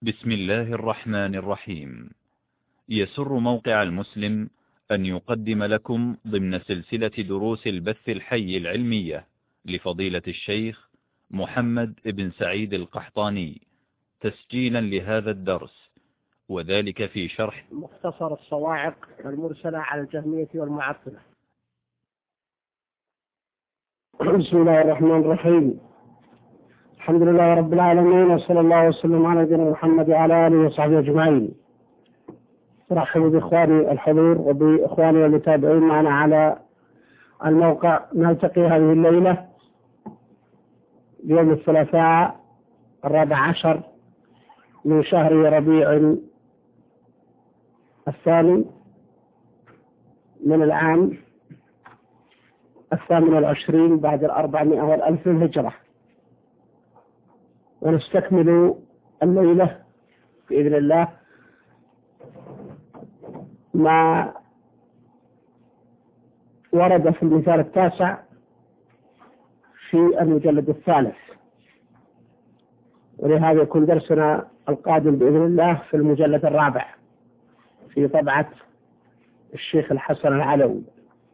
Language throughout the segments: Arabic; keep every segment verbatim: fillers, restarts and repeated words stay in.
بسم الله الرحمن الرحيم. يسر موقع المسلم أن يقدم لكم ضمن سلسلة دروس البث الحي العلمية لفضيلة الشيخ محمد بن سعيد القحطاني تسجيلا لهذا الدرس، وذلك في شرح مختصر الصواعق المرسلة على الجهمية والمعطلة. بسم الله الرحمن الرحيم. الحمد لله رب العالمين، وصلى الله وسلم على نبينا محمد وعلى آله وصحبه أجمعين. أرحب بإخواني الحضور وبإخواني المتابعين معنا على الموقع. نلتقي هذه الليلة يوم الثلاثاء الرابع عشر من شهر ربيع الثاني من العام الثامن والعشرين بعد الأربعمائة والألف الهجرة، ونستكمل الليلة بإذن الله ما ورد في المثال التاسع في المجلد الثالث، ولهذا يكون درسنا القادم بإذن الله في المجلد الرابع في طبعة الشيخ الحسن العلوي.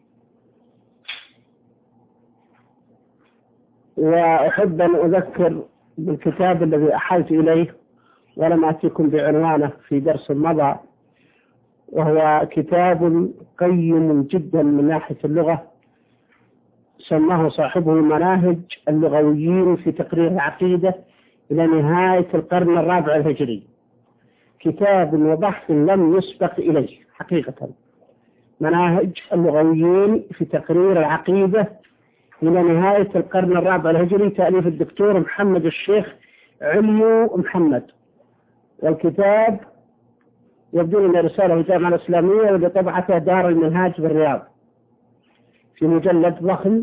وأحب أن أذكر بالكتاب الذي أحلت إليه ولم أتيكم بعنوانه في درس مضى، وهو كتاب قيم جدا من ناحية اللغة، سماه صاحبه مناهج اللغويين في تقرير العقيدة إلى نهاية القرن الرابع الهجري. كتاب وبحث لم يسبق إليه حقيقة، مناهج اللغويين في تقرير العقيدة إلى نهاية القرن الرابع الهجري، تأليف الدكتور محمد الشيخ عليو محمد. والكتاب يبدو أن رسالة الجامعة الإسلامية وبطبعته دار المنهاج بالرياض في مجلد ضخم،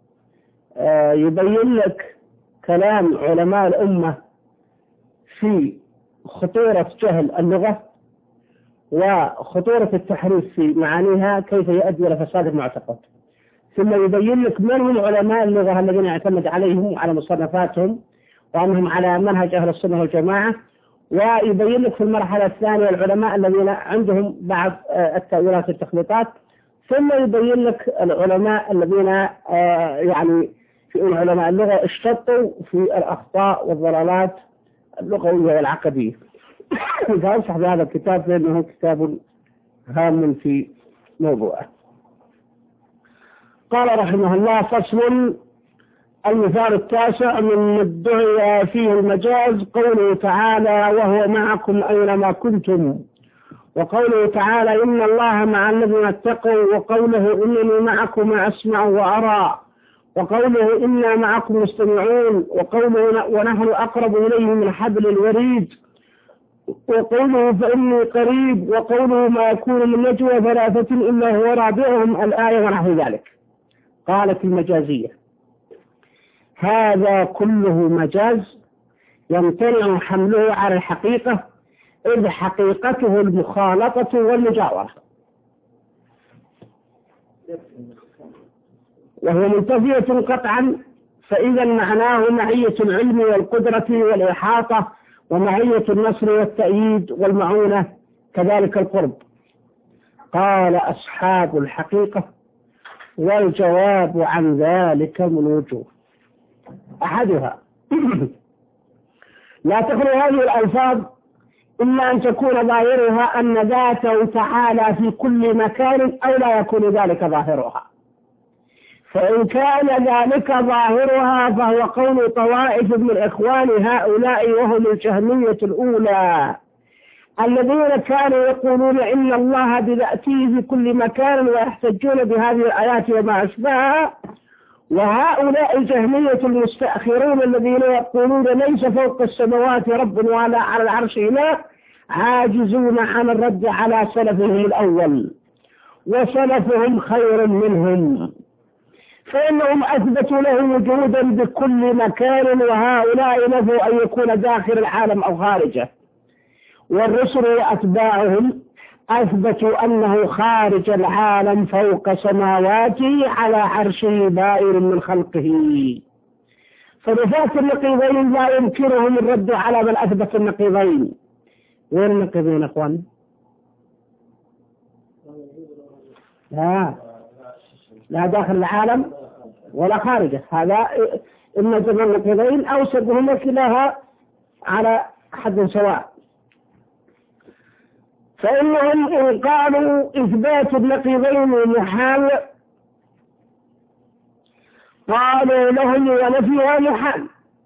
يبين لك كلام علماء الأمة في خطورة جهل اللغة وخطورة التحريف في معانيها كيف يؤدي إلى فساد المعتقد، ثم يبين لك من هم علماء اللغة الذين يعتمد عليهم وعلى مصنفاتهم وأنهم على منهج أهل السنة والجماعة، ويبين لك في المرحلة الثانية العلماء الذين عندهم بعض التأويلات والتخليطات، ثم يبين لك العلماء الذين يعني في علماء اللغة اشتطوا في الأخطاء والضلالات اللغوية والعقدية. فأنصح بهذا الكتاب لأنه كتاب هام في موضوعه. قال رحمه الله: فصل. المثال التاسع من ادعي فيه المجاز قوله تعالى: وهو معكم أينما كنتم، وقوله تعالى: إن الله مع الذين اتقوا، وقوله إنني معكم أسمع وأرى، وقوله إنا معكم مستمعون، وقوله ونحن أقرب إليه من حبل الوريد، وقوله فإني قريب، وقوله ما يكون من نجوى ثلاثة إلا هو رابعهم، الآية ونحو ذلك. قالت المجازية: هذا كله مجاز يمتنع حمله على الحقيقة، إذ حقيقته المخالطة والمجاورة، وهو منتفية قطعا، فإذا معناه معية العلم والقدرة والإحاطة، ومعية النصر والتأييد والمعونة، كذلك القرب. قال أصحاب الحقيقة: والجواب عن ذلك من وجوه. أحدها لا تخلو هذه الألفاظ إلا أن تكون ظاهرها أن ذاته تعالى في كل مكان، أو لا يكون ذلك ظاهرها. فإن كان ذلك ظاهرها فهو قول طوائف من إخوان هؤلاء، وهم الجهمية الأولى الذين كانوا يقولون إن الله بذاته في كل مكان، ويحتجون بهذه الآيات وما أشبهها. وهؤلاء الجهمية المستأخرون الذين يقولون ليس فوق السماوات رب ولا على العرش إله، عاجزون عن الرد على سلفهم الأول، وسلفهم خير منهم، فإنهم أثبتوا له وجودا بكل مكان، وهؤلاء نفوا أن يكون داخل العالم أو خارجه. والرسل وأتباعهم أثبتوا أنه خارج العالم فوق سماواته على عرشه بائر من خلقه. فنفاة النقيضين لا يمكنهم الرد على من أثبت النقيضين، وين النقيضين أخوان؟ لا لا داخل العالم ولا خارجه. هذا إما النقيضين أو سبهما كلاها على حد سواء. فإنهم إن قالوا إثبات النقيضين محال قالوا لهم ونفيها محال،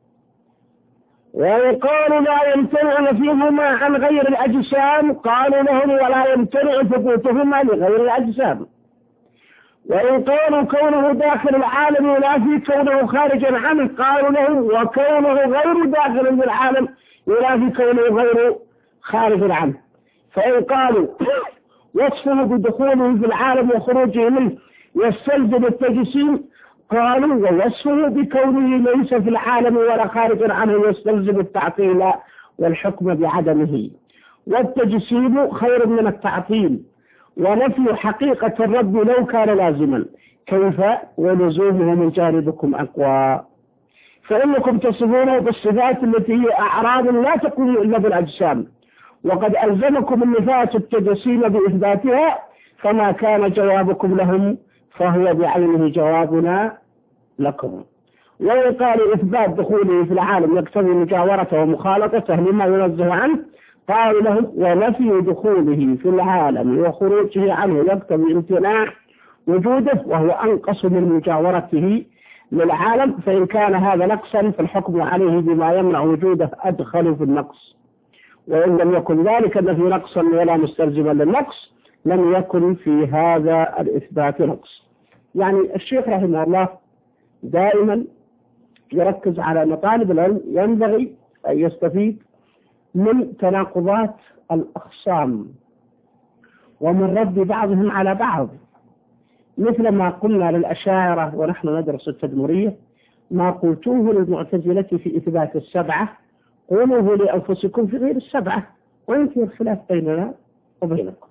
وإن قالوا لا يمتنع نفيهما عن غير الأجسام قالوا لهم ولا يمتنع ثبوتهما لغير الأجسام. وإن قالوا كونه داخل العالم ينافي كونه خارجا عنه قالوا لهم وكونه غير داخل بالعالم ينافي كونه غير خارج عنه. فإن قالوا وصفه بدخوله في العالم وخروجه منه يستلزم التجسيم قالوا ووصفه بكونه ليس في العالم ولا خارج عنه يستلزم التعطيل والحكم بعدمه. والتجسيم خير من التعطيل، ونفي حقيقة الرب لو كان لازما كيف ولزومه من جانبكم أقوى. فإنكم تصفونه بالصفات التي هي أعراض لا تكون إلا بالأجسام، وقد ألزمكم النفاة التجسيم بإثباتها، فما كان جوابكم لهم فهو بعينه جوابنا لكم. وإن قال إثبات دخوله في العالم يقتضي مجاورته ومخالطته لما ينزه عنه قالوا لهم ونفي دخوله في العالم وخروجه عنه يقتضي امتناع وجوده وهو أنقص من مجاورته للعالم، فإن كان هذا نقصا فالحكم عليه بما يمنع وجوده أدخل في النقص، وإن لم يكن ذلك النفي نقصا ولا مستلزما للنقص لم يكن في هذا الإثبات نقص. يعني الشيخ رحمه الله دائما يركز على مطالب العلم، ينبغي أن يستفيد من تناقضات الأخصام ومن رد بعضهم على بعض، مثل ما قلنا للأشاعرة ونحن ندرس التدمرية ما قلتوه للمعتزلة في إثبات السبعة قولوه لأنفسكم في غير السبعة وينتهي الخلاف بيننا وبينكم.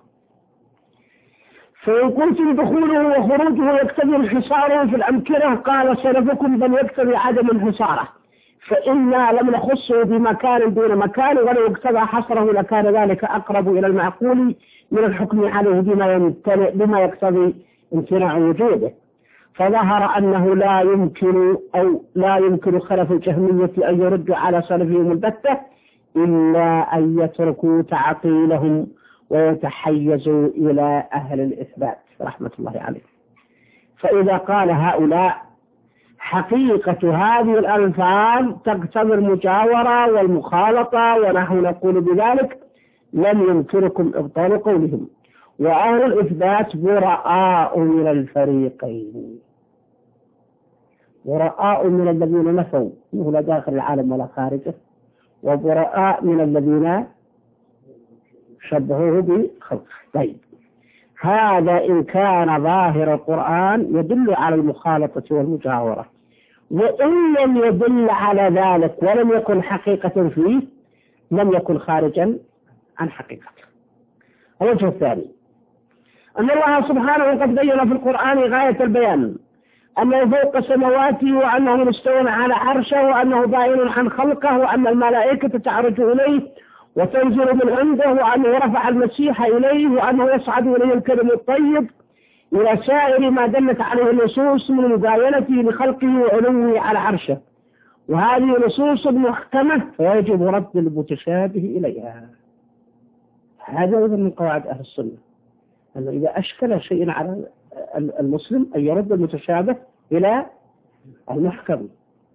فإن قلتم دخوله وخروجه يقتضي انحصاره في الأمكنة قال سلفكم بل يقتضي عدم انحصاره، فإنا لم نخصه بمكان دون مكان، ولو اقتضى حصره لكان ذلك أقرب إلى المعقول من الحكم عليه بما يمتنع بما يقتضي امتناع وجوده. فظهر أنه لا يمكن أو لا يمكن خلف الجهمية أن يردوا على سلفهم البتة إلا أن يتركوا تعطيلهم ويتحيزوا إلى أهل الإثبات رحمة الله عليه. فإذا قال هؤلاء حقيقة هذه الألفاظ تقتضي المجاورة والمخالطة ونحن نقول بذلك لم يمكنكم إبطال قولهم، وأهل الإثبات براء من الفريقين، براء من الذين نفوا أنه لا داخل العالم ولا خارجه، وبراء من الذين شبهوه بخلقه. طيب هذا إن كان ظاهر القرآن يدل على المخالطة والمجاورة، وإن لم يدل على ذلك ولم يكن حقيقة فيه لم يكن خارجا عن حقيقته. الوجه الثاني أن الله سبحانه قد بين في القرآن غاية البيان أنه فوق سماواته وأنه مستوى على عرشه وأنه بائن عن خلقه وأن الملائكة تعرج إليه وتنزل من عنده وأنه رفع المسيح إليه وأنه يصعد إليه الكلم الطيب إلى سائر ما دلت عليه النصوص من مباينته لخلقه وعلوه على عرشه، وهذه نصوص محكمة فيجب رد المتشابه إليها. هذا أيضا من قواعد أهل السنة أنه إذا أشكل شيء على المسلم أن يرد المتشابه إلى المحكم،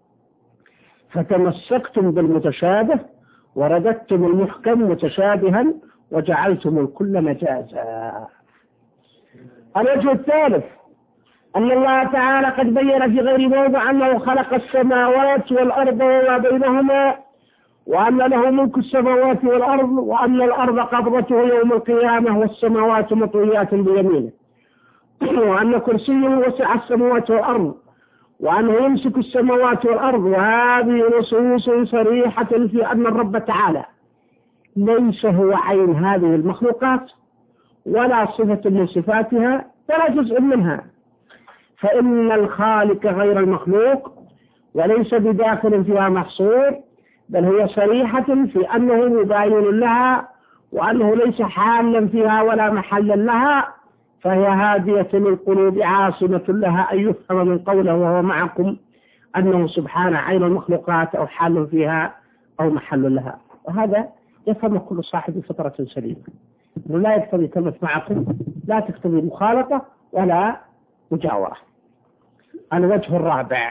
فتمسكتم بالمتشابه ورددتم المحكم متشابها وجعلتم الكل مجازا. الوجه الثالث أن الله تعالى قد بين في غير موضع أنه خلق السماوات والأرض وما بينهما وأن له ملك السماوات والأرض وأن الأرض قبضته يوم القيامة والسماوات مطويات بيمينه وأن كرسيه وسع السماوات والأرض وأنه يمسك السماوات والأرض. وهذه نصوص صريحة في أن الرب تعالى ليس هو عين هذه المخلوقات ولا صفة من صفاتها ولا جزء منها، فإن الخالق غير المخلوق وليس بداخل فيها محصور، بل هي صريحة في أنه مباين لها وأنه ليس حالا فيها ولا محلا لها، فهي هادية للقلوب عاصمة لها أن يفهم من قوله وهو معكم أنه سبحانه عين المخلوقات أو حال فيها أو محل لها. وهذا يفهم كل صاحب فطرة سليمة، لا يقتضي كلمة معكم لا تقتضي مخالطة ولا مجاورة. الوجه الرابع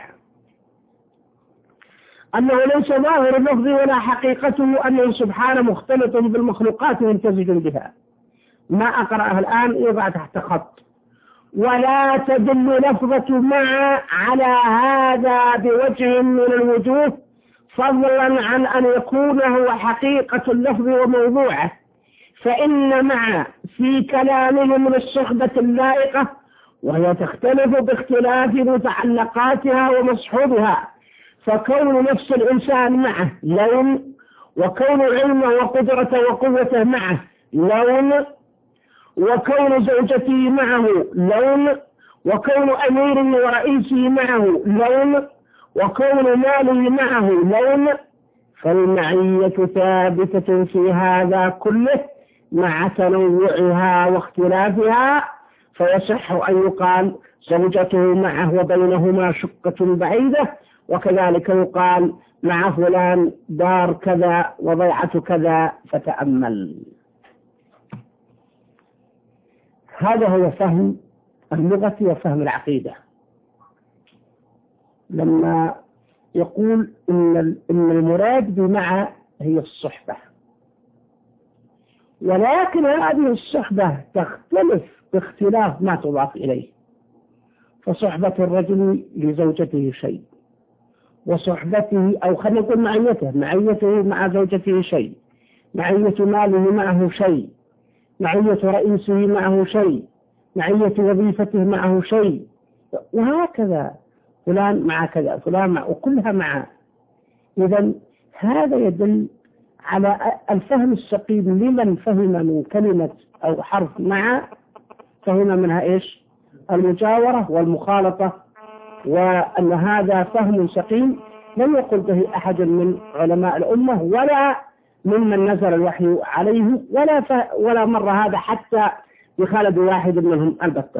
أنه ليس ظاهر اللفظ ولا حقيقته أنه سبحانه مختلط بالمخلوقات وممتزج بها. ما أقرأه الآن يضع تحت خط. ولا تدل لفظة مع على هذا بوجه من الوجوه، فضلا عن أن يكون هو حقيقة اللفظ وموضوعه، فإن مع في كلامهم من الصحبة اللائقة، وهي تختلف باختلاف متعلقاتها ومصحوبها، فكون نفس الإنسان معه لون، وكون علمه وقدرته وقوته معه لون، وكون زوجته معه لون، وكون أميره ورئيسه معه لون، وكون ماله معه لون، فالمعية ثابتة في هذا كله مع تنوعها واختلافها، فيصح أن يقال زوجته معه وبينهما شقة بعيدة، وكذلك يقال مع فلان دار كذا وضيعة كذا، فتأمل. هذا هو فهم اللغة وفهم العقيدة. لما يقول إن إن المراد بمع هي الصحبة، ولكن هذه الصحبة تختلف باختلاف ما تضاف إليه، فصحبة الرجل لزوجته شيء، وصحبته أو خلينا نقول معيته معيته مع زوجته شيء، معية ماله معه شيء، معية رئيسه معه شيء، معية وظيفته معه شيء، وهكذا فلان مع كذا فلان مع، وكلها مع. إذن هذا يدل على الفهم السقيم لمن فهم من كلمة أو حرف مع، فهم منها إيش؟ المجاورة والمخالطة، وأن هذا فهم سقيم لم يقل به أحد من علماء الأمة ولا ممن نزل الوحي عليه، ولا ف... ولا مر هذا حتى بخالد واحد منهم البتة.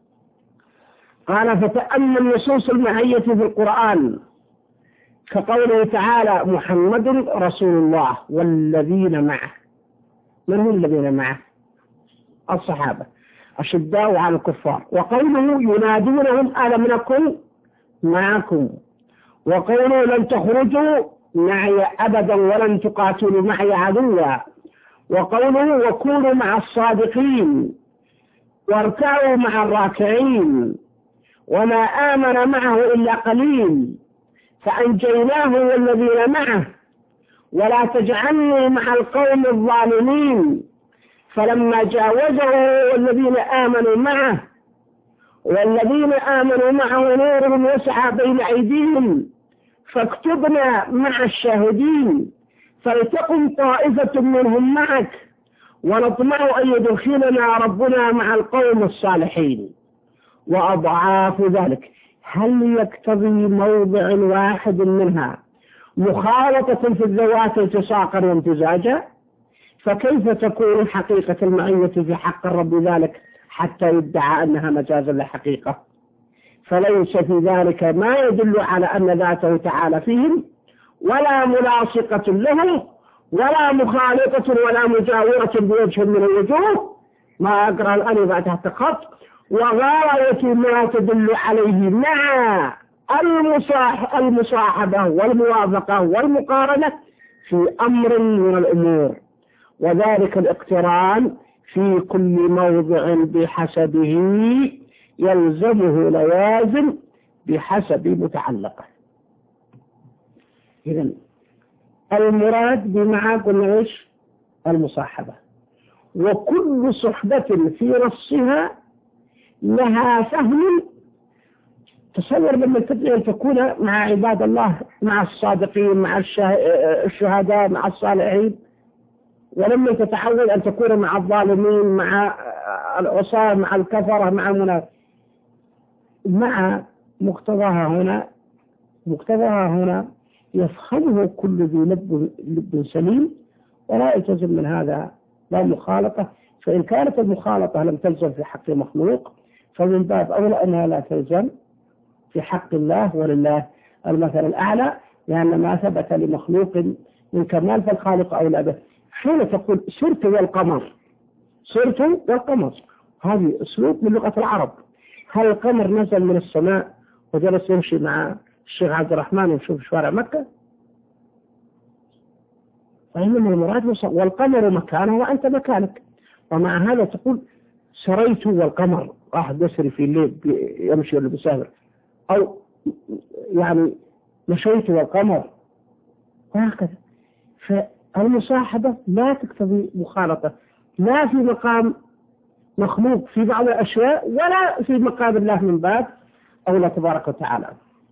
قال فتأمل نصوص المعية في القرآن كقوله تعالى محمد رسول الله والذين معه. من هم الذين معه؟ الصحابة أشداء على الكفار. وقوله ينادونهم ألم نكن معكم، وقوله لن تخرجوا معي أبدا ولن تقاتلوا معي عدوا، وقوله وكونوا مع الصادقين واركعوا مع الراكعين، وما آمن معه إلا قليل فأنجيناه والذين معه ولا تجعلني مع القوم الظالمين، فلما جاوزه والذين آمنوا معه والذين آمنوا معه نورهم يسعى بين أيديهم فاكتبنا مع الشاهدين، فلتقم طائفة منهم معك ونطمع أن يدخلنا ربنا مع القوم الصالحين. وأضعاف ذلك هل يقتضي موضع واحد منها مخالطة في الذوات التصاقا وامتزاجا؟ فكيف تكون حقيقة المعية في حق الرب ذلك حتى يدعى أنها مجازا لحقيقة؟ فليس في ذلك ما يدل على أن ذاته تعالى فيهم، ولا ملاصقة له، ولا مخالطة ولا مجاورة بوجه من الوجوه. ما أقرأ الآن بعد تحت خط. وغاية ما تدل عليه مع المصاحبة والموافقة والمقارنة في أمر من الأمور، وذلك الاقتران في كل موضع بحسبه يلزمه لوازم بحسب متعلقه. إذن المراد بمع قلنا إيش؟ المصاحبة، وكل صحبة في نصها لها فهم. تصور لما تدعي أن تكون مع عباد الله، مع الصادقين، مع الشهداء، مع الصالحين، ولما تتحول أن تكون مع الظالمين، مع العصاة، مع الكفرة، مع المنافقين، مع مقتضاها هنا مقتضاها هنا يفهمه كل ذي لب لب سليم، ولا يلتزم من هذا لا مخالطة. فإن كانت المخالطة لم تلزم في حق المخلوق فمن باب أولى أنها لا تلزم في حق الله، ولله المثل الأعلى، لأن ما ثبت لمخلوق من كمال فالخالق أولى به. حين تقول سرت والقمر، سرت والقمر، هذه أسلوب من لغة العرب. هل القمر نزل من السماء وجلس يمشي مع الشيخ عبد الرحمن ويشوف شوارع مكة؟ فإنما المراد والقمر مكانه وأنت مكانك. ومع هذا تقول سريت والقمر، واحد يسري في الليل يمشي ولا بيسافر، أو يعني مشيت والقمر، وهكذا. فالمصاحبة لا تقتضي مخالطة، لا في مقام مخلوق في بعض الأشياء ولا في مقام الله من باب أولى تبارك وتعالى.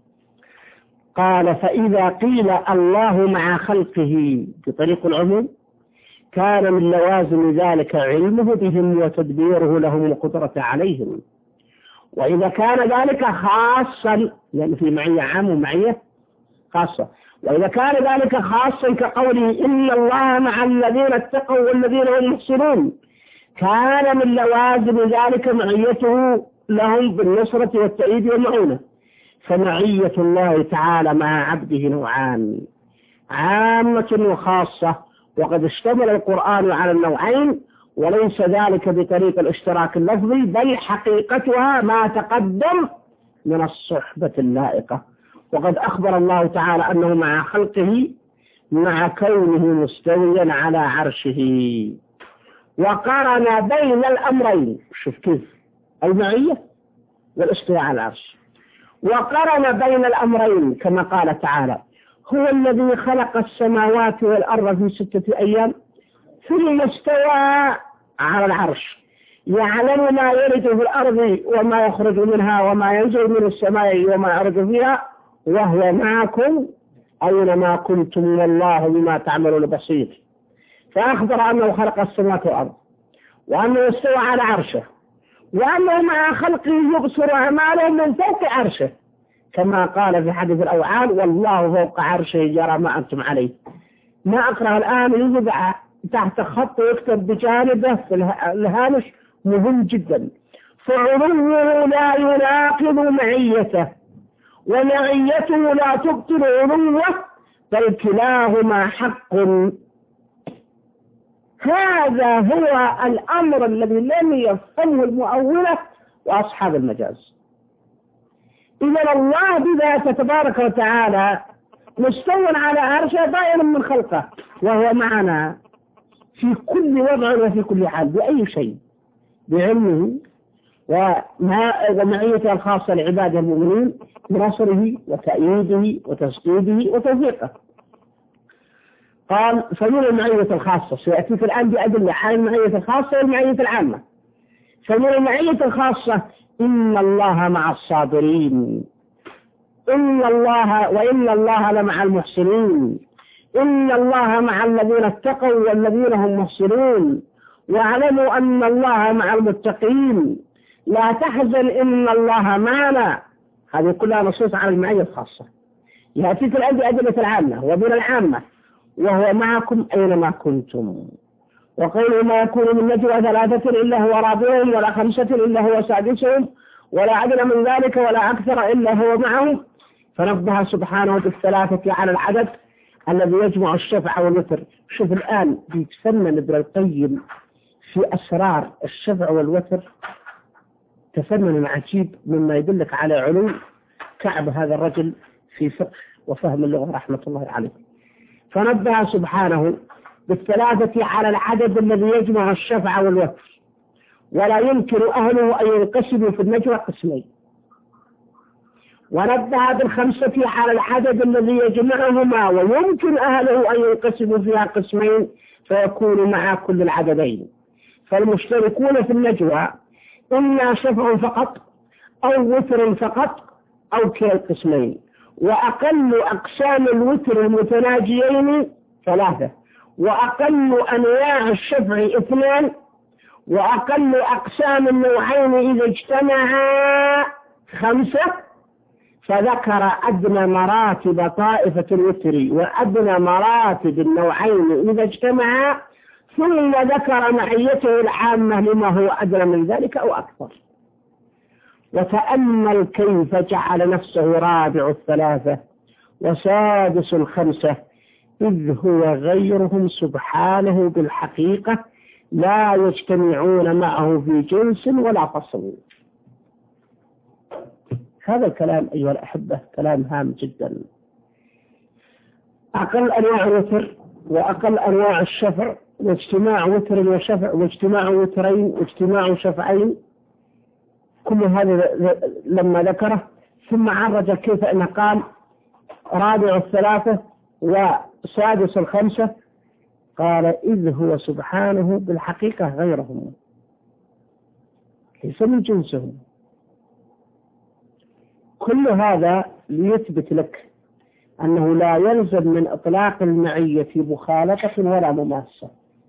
قال فإذا قيل الله مع خلقه بطريق العموم كان من لوازم ذلك علمه بهم وتدبيره لهم وقدرة عليهم. وإذا كان ذلك خاصا، يعني في معية عام ومعية خاصة، وإذا كان ذلك خاصا كقوله إن الله مع الذين اتقوا والذين هم محسنون كان من لوازم ذلك معيته لهم بالنصرة والتأييد والمعونة. فمعية الله تعالى مع عبده نوعان، عامة وخاصة، وقد اشتمل القرآن على النوعين، وليس ذلك بطريق الاشتراك اللفظي، بل حقيقتها ما تقدم من الصحبة اللائقة. وقد أخبر الله تعالى أنه مع خلقه مع كونه مستويا على عرشه، وقارن بين الأمرين، شوف كيف المعية والاستواء على العرش، وقارن بين الأمرين كما قال تعالى هو الذي خلق السماوات والأرض في ستة أيام ثم استوى على العرش يعلم ما يرد في الأرض وما يخرج منها وما ينزل من السماء وما يعرج فيها وهو معكم أينما كنتم والله بما تعملون بصير. فأخبر أنه خلق السماوات والأرض، وأنه استوى على عرشه، وأنه مع خلقه يبصر أعمالهم من فوق عرشه، كما قال في حديث الأوعال والله فوق عرشه يرى ما أنتم عليه. ما أقرأ الآن يوضع تحت خط ويكتب بجانبه في الهامش مهم جدا. فعلوه لا يناقض معيته، ومعيته لا تبطل علوه، بل كلاهما حق. هذا هو الأمر الذي لم يفهمه المؤولة وأصحاب المجاز. إذا الله بذاته تبارك وتعالى مستوى على عرشه دائما من خلقه، وهو معنا في كل وضع وفي كل حال بأي شيء بعلمه ومعيته الخاصة لعباده المؤمنين بنصره وتأييده وتسديده وتوفيقه. قال فمن المعية الخاصة، سيأتيك الآن بأدلة عن المعية الخاصة والمعية العامة. فمن المعية الخاصة إن الله مع الصابرين، إن الله وإن الله لمع المحسنين، إن الله مع الذين اتقوا والذين هم محسنون، واعلموا أن الله مع المتقين، لا تحزن إن الله معنا. هذه كلها نصوص على المعية الخاصة. يأتيك الآن بأدلة العامة وبين العامة وهو معكم أينما كنتم. وقوله ما يكون من نجوى ثلاثة إلا هو رابعهم ولا خمسة إلا هو سادسهم ولا أدنى من ذلك ولا أكثر إلا هو معهم. فنبه سبحانه بالثلاثة على العدد الذي يجمع الشفع والوتر. شوف الآن بيتفنن ابن القيم في أسرار الشفع والوتر تفنن عجيب مما يدلك على علو كعب هذا الرجل في فقه وفهم اللغة رحمة الله عليه. فنبه سبحانه بالثلاثة على العدد الذي يجمع الشفع والوتر، ولا يمكن أهله أن ينقسموا في النجوى قسمين. ونبه بالخمسة على العدد الذي يجمعهما ويمكن أهله أن ينقسموا فيها قسمين فيكون مع كل العددين. فالمشتركون في النجوى إما شفع فقط أو وتر فقط أو كلا القسمين. وأقل أقسام الوتر المتناجيين ثلاثة، وأقل أنواع الشفع اثنان، وأقل أقسام النوعين إذا اجتمعا خمسة. فذكر أدنى مراتب طائفة الوتر وأدنى مراتب النوعين إذا اجتمعا، ثم ذكر معيته العامة لما هو أدنى من ذلك أو أكثر. وتأمل كيف جعل نفسه رابع الثلاثة وسادس الخمسة، إذ هو غيرهم سبحانه بالحقيقة لا يجتمعون معه في جنس ولا فصل. هذا الكلام أيها الأحبة كلام هام جدا. أقل أنواع الوتر وأقل أنواع الشفع واجتماع وتر وشفع واجتماع وترين واجتماع شفعين، كل هذا لما ذكره ثم عرج كيف أنه قال رابع الثلاثة وسادس الخمسة، قال إذ هو سبحانه بالحقيقة غيرهم ليس من جنسهم. كل هذا ليثبت لك أنه لا يلزم من إطلاق المعية مخالفة ولا مماثلة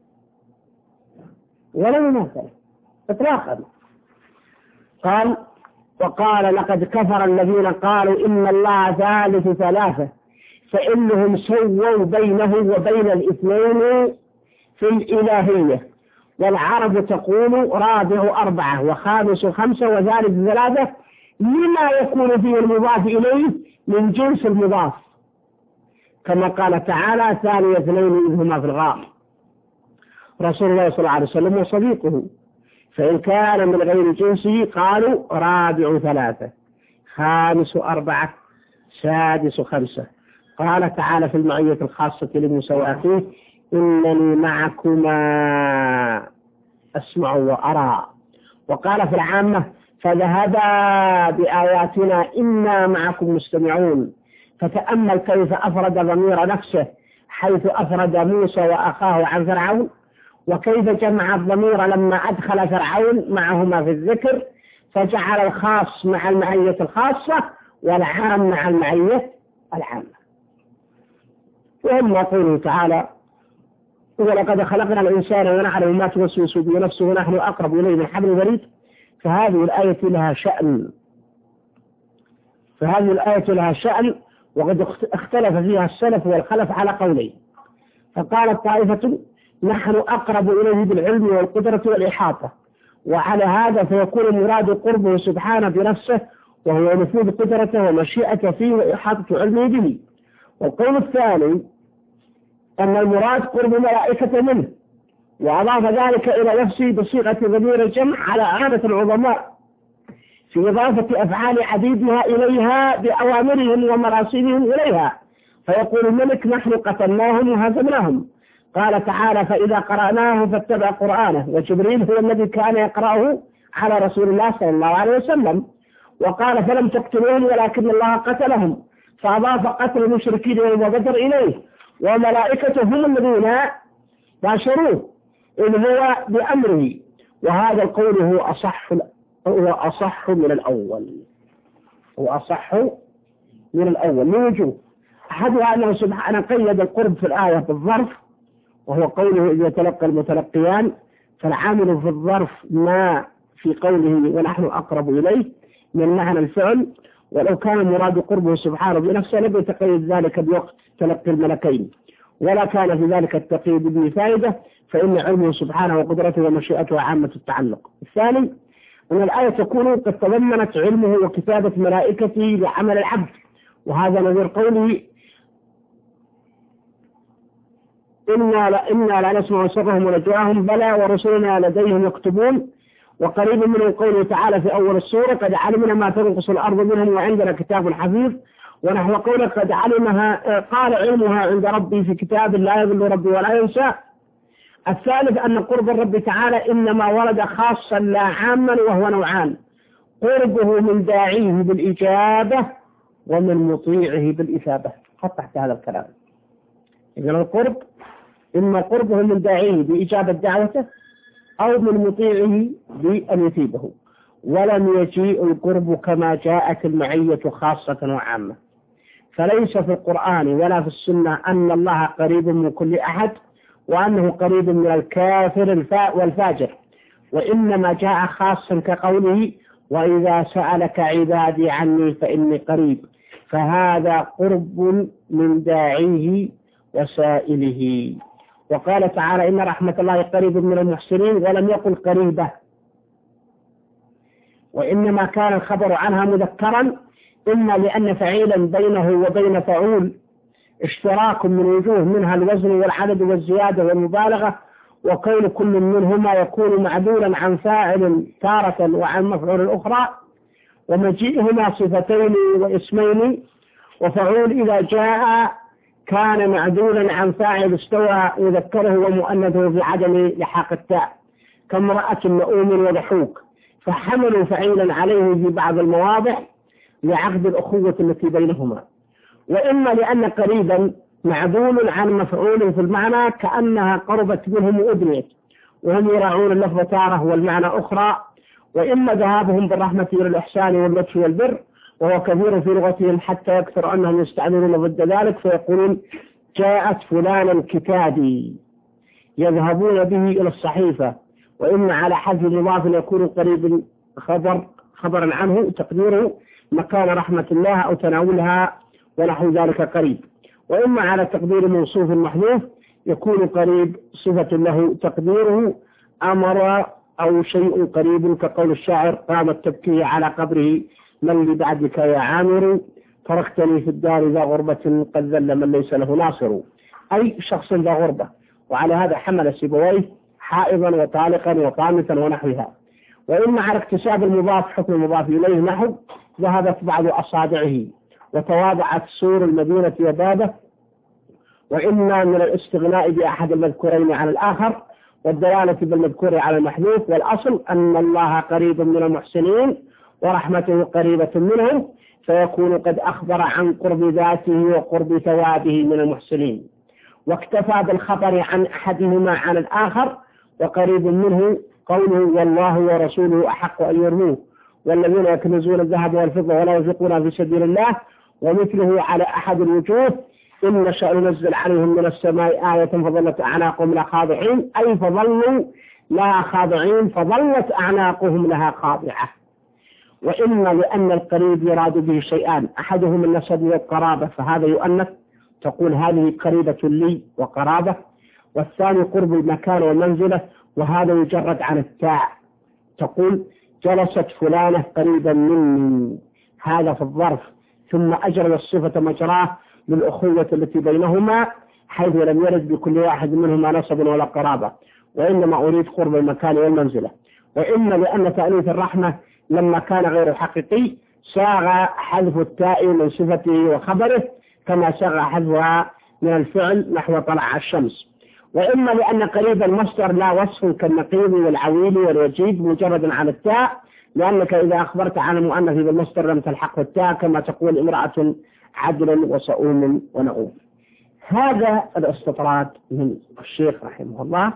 ولا مماثلة إطلاقا. قال وقال لقد كفر الذين قالوا إن الله ثالث ثلاثة فإنهم سووا بينه وبين الاثنين في الإلهية، والعرب تقول رابع أربعة وخامس خمسة وثالث ثلاثة لما يكون فيه المضاف إليه من جنس المضاف، كما قال تعالى ثاني اثنين إذ هما في الغار رسول الله صلى الله عليه وسلم وصديقه، فإن كان من غير جنسه قالوا رابع ثلاثة خامس أربعة سادس خمسة. قال تعالى في المعية الخاصة لموسى وأخيه إنني معكما أسمع وأرى. وقال في العامة فذهبا بآياتنا إنا معكم مستمعون. فتأمل كيف أفرد ضمير نفسه حيث أفرد موسى وأخاه عن فرعون، وكيف جمع الضمير لما أدخل فرعون معهما في الذكر، فجعل الخاص مع المعية الخاصة والعام مع المعية العامة. وأما قوله تعالى ولقد خلقنا الإنسان ونعلم ما توسوس به نفسه ونحن أقرب إليه من حبل الوريد، فهذه الآية لها شأن فهذه الآية لها شأن وقد اختلف فيها السلف والخلف على قولين. فقالت طائفة نحن أقرب إليه بالعلم والقدرة والإحاطة، وعلى هذا فيكون مراد قربه سبحانه بنفسه وهو نفوذ قدرته ومشيئته فيه وإحاطة علمه به. والقول الثاني أن المراد قرب ملائكة منه، وأضاف ذلك إلى نفسه بصيغة ضمير الجمع على عادة العظماء في إضافة أفعال عديدها إليها بأوامرهم ومراسيلهم إليها، فيقول الملك نحن قتلناهم وهزمناهم. قال تعالى فإذا قرأناه فاتبع قرآنه، وجبريل هو الذي كان يقرأه على رسول الله صلى الله عليه وسلم. وقال فلم تقتلوهم ولكن الله قتلهم، فأضاف قتل المشركين يوم بدر إليه، وملائكته هم الذين باشروه إن هو بأمره. وهذا القول هو أصح هو أصح من الأول هو أصح من الأول لوجوه. أحدها أنه سبحانه قيد القرب في الآية بالظرف، وهو قوله إذا تلقى المتلقيان، فالعامل في الظرف ما في قوله ونحن أقرب إليه من معنى الفعل، ولو كان مراد قربه سبحانه بنفسه لم يتقيد ذلك بوقت تلقي الملكين، ولا كان في ذلك التقييد به فائدة، فإن علمه سبحانه وقدرته ومشيئته عامة التعلق. الثاني أن الآية تكون قد تضمنت علمه وكتابة ملائكته لعمل العبد، وهذا نظير قوله إنا لا, إنا لا نسمع سرهم ونجواهم بلى ورسلنا لديهم يكتبون. وقريب من قوله تعالى في أول السورة قد علمنا ما تنقص الأرض منهم وعندنا كتاب حفيظ، ونحو قوله قد علمها قال علمها عند ربي في كتاب لا يضل ربي ولا ينسى. الثالث أن قرب الرب تعالى إنما ورد خاصا لا عاما، وهو نوعان: قربه من داعيه بالإجابة ومن مطيعه بالإثابة. خط تحت هذا الكلام. إذن القرب إما قربه من داعيه بإجابة دعوته أو من مطيعه بأن يثيبه، ولم يجيء القرب كما جاءت المعية خاصة وعامة. فليس في القرآن ولا في السنة أن الله قريب من كل أحد وأنه قريب من الكافر والفاجر، وإنما جاء خاصا كقوله وإذا سألك عبادي عني فإني قريب، فهذا قرب من داعيه وسائله. وقال تعالى إن رحمة الله قريب من المحسنين، ولم يقل قريبة، وإنما كان الخبر عنها مذكرا، إما لأن فعيلا بينه وبين فعول اشتراك من وجوه، منها الوزن والعدد والزيادة والمبالغة، وكون كل منهما يكون معدولا عن فاعل تارة وعن مفعول أخرى، ومجيئهما صفتين واسمين، وفعول إذا جاء كان معدولا عن فاعل استوى مذكره ومؤنثه في عدم لحاق التاء كامرأة مؤوم وضحوك، فحملوا فعيلا عليه في بعض المواضع لعقد الأخوة التي بينهما. وإما لأن قريبا معدول عن مفعول في المعنى كأنها قربت منهم وأدنيت، وهم يراعون اللفظ تارة والمعنى أخرى. وإما ذهابهم بالرحمة إلى الإحسان واللطف والبر، وهو كثير في لغتهم حتى يكثر أنهم يستعملون ضد ذلك، فيقولون جاءت فلانا كتابي، يذهبون به إلى الصحيفة. وإما على حذف مضاف يكون قريب خبر خبرا عنه تقديره مكان رحمة الله أو تناولها ونحو ذلك قريب. وإما على تقدير موصوف محذوف يكون قريب صفة له تقديره أمر أو شيء قريب، كقول الشاعر قامت تبكي على قبره من لبعدك يا عامر، تركتني في الدار ذا غربة قد ذل من ليس له ناصر، أي شخص ذا غربة. وعلى هذا حمل سيبويه حائضا وطالقا وقامتا ونحوها. وإما على اكتساب المضاف حكم المضاف إليه نحو ذهبت بعض أصابعه وتواضعت سور المدينة وبابه. وإما من الاستغناء بأحد المذكورين على الآخر والدلالة بالمذكور على المحذوف. والأصل أن الله قريب من المحسنين ورحمته قريبة منهم، فيكون قد أخبر عن قرب ذاته وقرب ثوابه من المحسنين، واكتفى بالخبر عن أحدهما عن الآخر. وقريب منه قوله والله ورسوله أحق أن يرموه، والذين يكنزون الذهب والفضة ولا ينفقونها في سبيل الله. ومثله على أحد الوجوه إن نشأ ننزل عليهم من السماء آية فظلت أعناقهم لها خاضعين، أي فظلوا لها خاضعين فظلت أعناقهم لها خاضعة. وإما لأن القريب يراد به شيئان، أحدهما النسب والقرابة فهذا يؤنث تقول هذه قريبة لي وقرابة، والثاني قرب المكان والمنزلة وهذا يجرد عن التاء تقول جلست فلانة قريبا مني، هذا في الظرف، ثم أجرى الصفة مجراه للأخوة التي بينهما حيث لم يرد بكل واحد منهما نسب ولا قرابة، وإنما أريد قرب المكان والمنزلة. وإما لأن تأنيث الرحمة لما كان غير حقيقي ساغ حذف التاء من صفته وخبره كما ساغ حذفها من الفعل نحو طلع الشمس. وإما لأن قريب المصدر لا وصف كالنقيض والعويل والوجيد مجرد عن التاء، لأنك إذا أخبرت عن المؤنث بالمصدر لم تلحقه التاء كما تقول امرأة عدل وصؤوم ونؤوم. هذا الاستطراد من الشيخ رحمه الله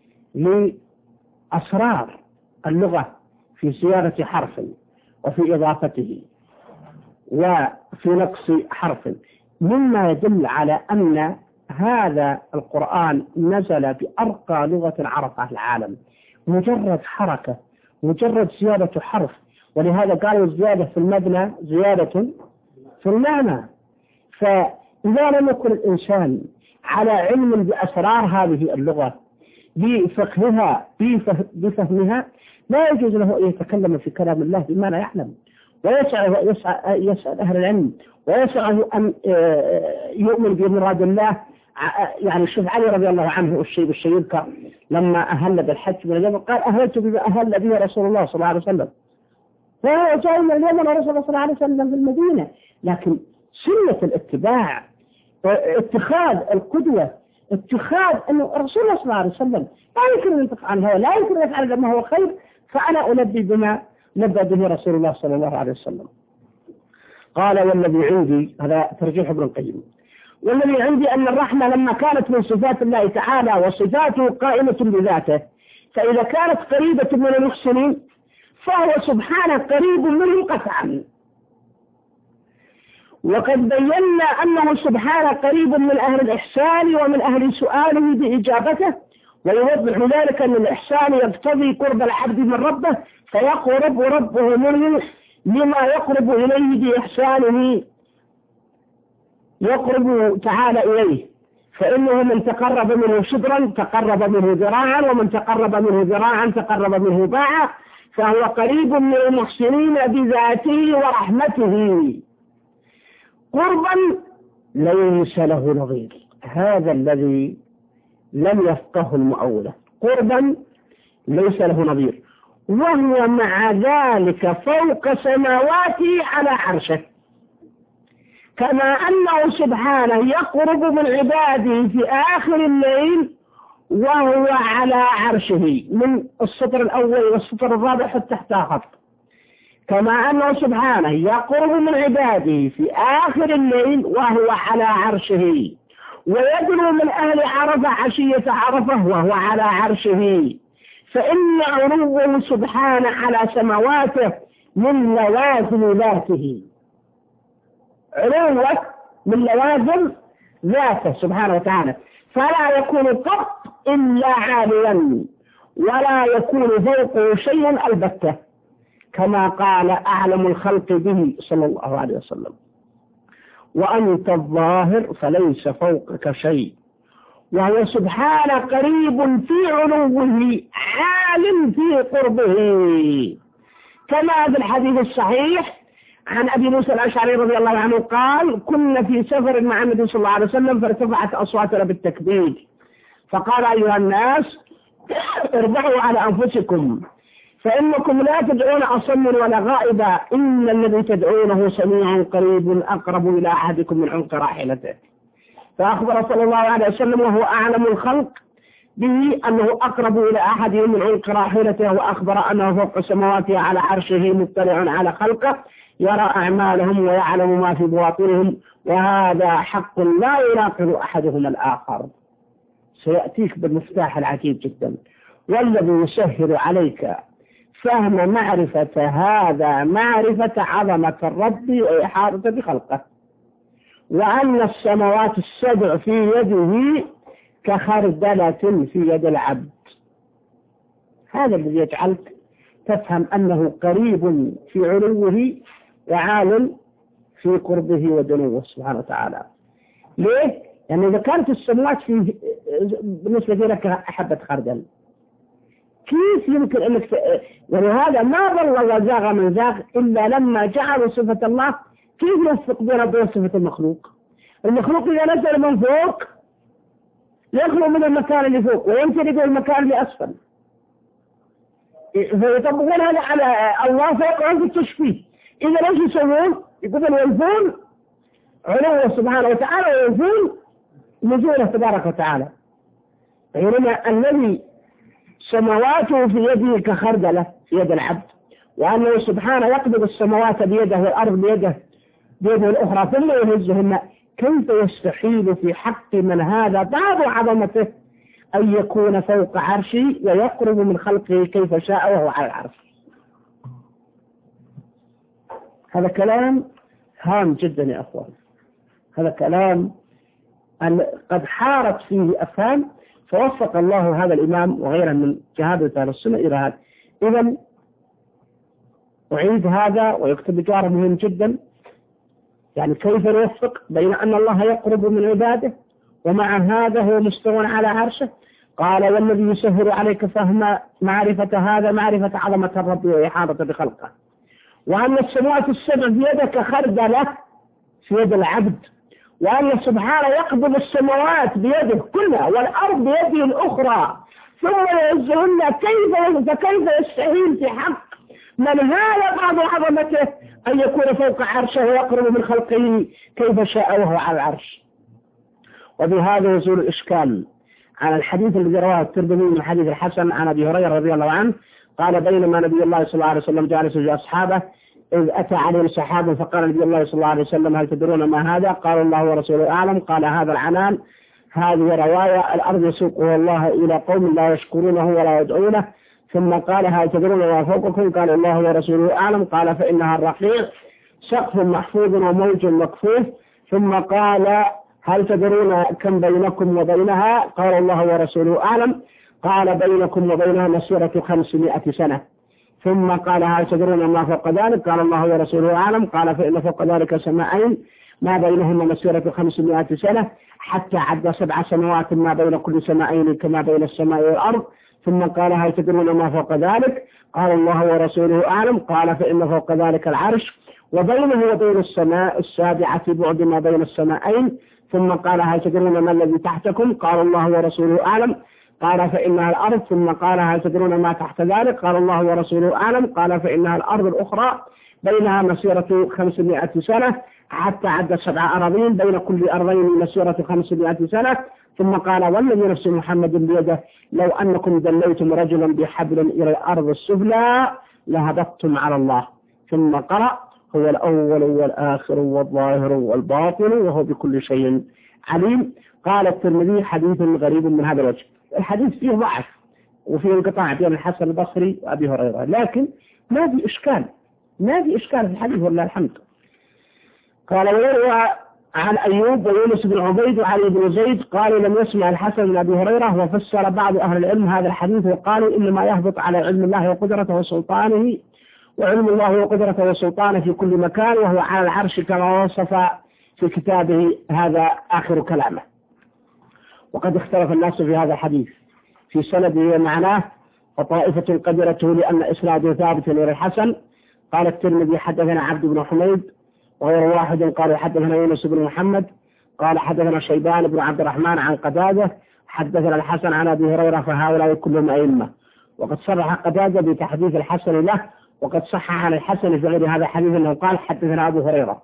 لأسرار اللغة في صياغة حرف وفي إضافته وفي نقص حرف، مما يدل على أن هذا القرآن نزل بأرقى لغة عرفها العالم، مجرد حركة مجرد زيادة حرف. ولهذا قالوا الزيادة في المبنى زيادة في المعنى. فإذا لم يكن الإنسان على علم بأسرار هذه اللغة بفقهها بفهمها لا يجوز له أن يتكلم في كلام الله بما لا يعلم، ويسعى يسأل أهل العلم ويسعى أن يؤمن بمراد الله. يعني الشيخ علي رضي الله عنه الشيء بالشيء يذكر لما أهل بالحج من اليمن قال أهلت بما أهل به رسول الله صلى الله عليه وسلم، فهو جاء من اليمن ورسول الله صلى الله عليه وسلم في المدينة. لكن سنة الاتباع اتخاذ القدوة اتخاذ أنه رسول الله صلى الله عليه وسلم لا يمكن أن ينطق عن هو لا يمكن أن يفعل ما هو خير، فأنا أنبي بما نبى به رسول الله صلى الله عليه وسلم. قال والذي عندي، هذا ترجيح ابن القيم، والذي عندي أن الرحمة لما كانت من صفات الله تعالى وصفاته قائمة بذاته، فإذا كانت قريبة من المحسنين فهو سبحانه قريب منهم قطعا. وقد بينا أنه سبحانه قريب من أهل الإحسان ومن أهل سؤاله بإجابته، ويوضح ذلك أن الإحسان يقتضي قرب العبد من ربه فيقرب ربه منه لما يقرب إليه بإحسانه، يقرب تعالى إليه فإنه من تقرب منه شبرا تقرب منه ذراعا، ومن تقرب منه ذراعا تقرب منه باعا، فهو قريب من المحسنين بذاته ورحمته قربا ليس له نظير. هذا الذي لم يفقه المؤولة، قربا ليس له نظير، وهو مع ذلك فوق سماواته على عرشه، كما أنه سبحانه يقرب من عباده في آخر الليل وهو على عرشه، من السطر الأول والسطر الرابع حتى تحت خط. كما أنه سبحانه يقرب من عباده في آخر الليل وهو على عرشه، ويدنو من أهل عرفة عشية عرفة وهو على عرشه، فإن علوه سبحانه على سماواته من لوازم ذاته، علوه من لوازم ذاته سبحانه وتعالى، فلا يكون قط إلا عاليا، ولا يكون فوقه شيء البتة، كما قال أعلم الخلق به صلى الله عليه وسلم: وأنت الظاهر فليس فوقك شيء. وهو سبحانه قريب في علوه عالم في قربه، كما في الحديث الصحيح عن أبي موسى الأشعري رضي الله عنه قال: كنا في سفر مع النبي صلى الله عليه وسلم فارتفعت أصواتنا بالتكبير، فقال: أيها الناس اربعوا على أنفسكم، فإنكم لا تدعون أصم ولا غائبا، إن الذي تدعونه سميع قريب أقرب إلى أحدكم من عنق راحلته. فأخبر صلى الله عليه وسلم وهو أعلم الخلق به أنه أقرب إلى أحدهم من عنق راحلته، وأخبر أنه فوق سماواته على عرشه مطلع على خلقه، يرى أعمالهم ويعلم ما في بواطنهم، وهذا حق لا يناقض أحدهما الآخر. سيأتيك بالمفتاح العجيب جدا، والذي يسهل عليك فهم معرفة هذا معرفة عظمة الرب وإحاطة بخلقه، وأن السماوات السبع في يده كخردلة في يد العبد. هذا الذي يجعلك تفهم أنه قريب في علوه وعال في قربه ودنوه سبحانه وتعالى. ليه؟ يعني إذا كانت السماوات في بالنسبة لك حبة خردل، كيف يمكن أنك ت... ولهذا ما ضل وزاغ من زاغ إلا لما جعلوا صفة الله كيف يفرق بين وبين صفة المخلوق. المخلوق إذا نزل من فوق يخلو من المكان اللي فوق وينزل إلى المكان اللي أسفل، فيطبقون هذا على الله فوق عنده التشبيه. إذا ليش يسوون؟ يقولون ينفون علوه سبحانه وتعالى وينفون نزوله تبارك وتعالى، بينما الذي سماواته في يده كخردلة في يد العبد، وأنه سبحانه يقبض السماوات بيده والأرض بيده بيده الأخرى ثم يهزهن. كيف يستحيل في حق من هذا بعض عظمته أن يكون فوق عرشه ويقرب من خلقه كيف شاء وهو على العرش؟ هذا كلام هام جدا يا أخوان، هذا كلام قد حارت فيه أفهام، فوفق الله هذا الإمام وغيره من جهادة أهل السنة إلى هذا. إذن أعيد هذا ويكتب بجاره مهم جدا، يعني كيف نوفق بين أن الله يقرب من عباده ومع هذا هو مستوى على عرشه. قال: والذي يسهل عليك فهم معرفة هذا معرفة عظمة الرب وإحاطة بخلقه، وأن السماوات السبع بيدك خردلة في يد العبد، وأن سبحانه يقبض السماوات بيده كلها والأرض بيده الأخرى ثم يهزهن. كيف فكيف يستحيل في حق من هذا بعض عظمته أن يكون فوق عرشه ويقرب من خلقه كيف شاء وهو على العرش؟ وبهذا يزول الإشكال على الحديث الذي رواه الترمذي من حديث الحسن عن أبي هريرة رضي الله عنه قال: بينما نبي الله صلى الله عليه وسلم جالس مع أصحابه إذ أتى عليهم سحاب فقال نبي الله صلى الله عليه وسلم: هل تدرون ما هذا؟ قال: الله ورسوله أعلم. قال: هذا العنان، هذه رواية الأرض يسوقها الله إلى قوم لا يشكرونه ولا يدعونه. ثم قال: هل تدرون ما فوقكم؟ قال: الله ورسوله أعلم. قال: فإنها الرقيع، سقف محفوظ وموج مكفوف. ثم قال: هل تدرون كم بينكم وبينها؟ قال: الله ورسوله أعلم. قال: بينكم وبينها مسيرة خمسمائة سنة. ثم قال: هل تدرون ما فوق ذلك؟ قال: الله ورسوله أعلم. قال: فإن فوق ذلك سماءين ما بينهن مسيرة خمسمائة سنة حتى عد سبع سنوات ما بين كل سمائين كما بين السماء والأرض. ثم قال هل تدرون ما فوق ذلك؟ قال الله ورسوله أعلم. قال فإن فوق ذلك العرش وبينه وبين السماء السابعة بعد ما بين السمائين. ثم قال هل تدرون ما الذي تحتكم؟ قال الله ورسوله أعلم. قال فإنها الأرض. ثم قال هل تدرون ما تحت ذلك؟ قال الله ورسوله أعلم. قال فإنها الأرض الأخرى بينها مسيرة خمسمائة سنة حتى عد سبع أراضين بين كل أرضين مسيرة خمسمائة سنة. ثم قال والذي نفس محمد بيده لو أنكم دليتم رجلا بحبل إلى الأرض السفلى لهبطتم على الله. ثم قرأ هو الأول والآخر والظاهر والباطن وهو بكل شيء عليم. قال الترمذي حديث غريب من هذا الوجه. الحديث فيه ضعف وفيه انقطاع بين الحسن البصري وأبي هريرة، لكن ما في إشكال ما في إشكال في الحديث والله الحمد. قال ويروى عن أيوب ويونس بن عبيد وعلي بن زيد قالوا لم يسمع الحسن من أبي هريرة. وفسر بعض أهل العلم هذا الحديث وقالوا إنما يهبط على علم الله وقدرته وسلطانه، وعلم الله وقدرته وسلطانه في كل مكان، وهو على العرش كما وصف في كتابه. هذا آخر كلامه. وقد اختلف الناس في هذا الحديث في سنده ومعناه، فطائفة قدرته لأن إسناده ثابت إلى الحسن. قال الترمذي حدثنا عبد بن حميد وغير واحد قال حدثنا يونس بن محمد قال حدثنا شيبان بن عبد الرحمن عن قتادة حدثنا الحسن عن أبي هريرة، فهؤلاء كلهم أئمة. وقد صرح قتادة بتحديث الحسن له، وقد صح عن الحسن في غير هذا الحديث أنه قال حدثنا أبو هريرة،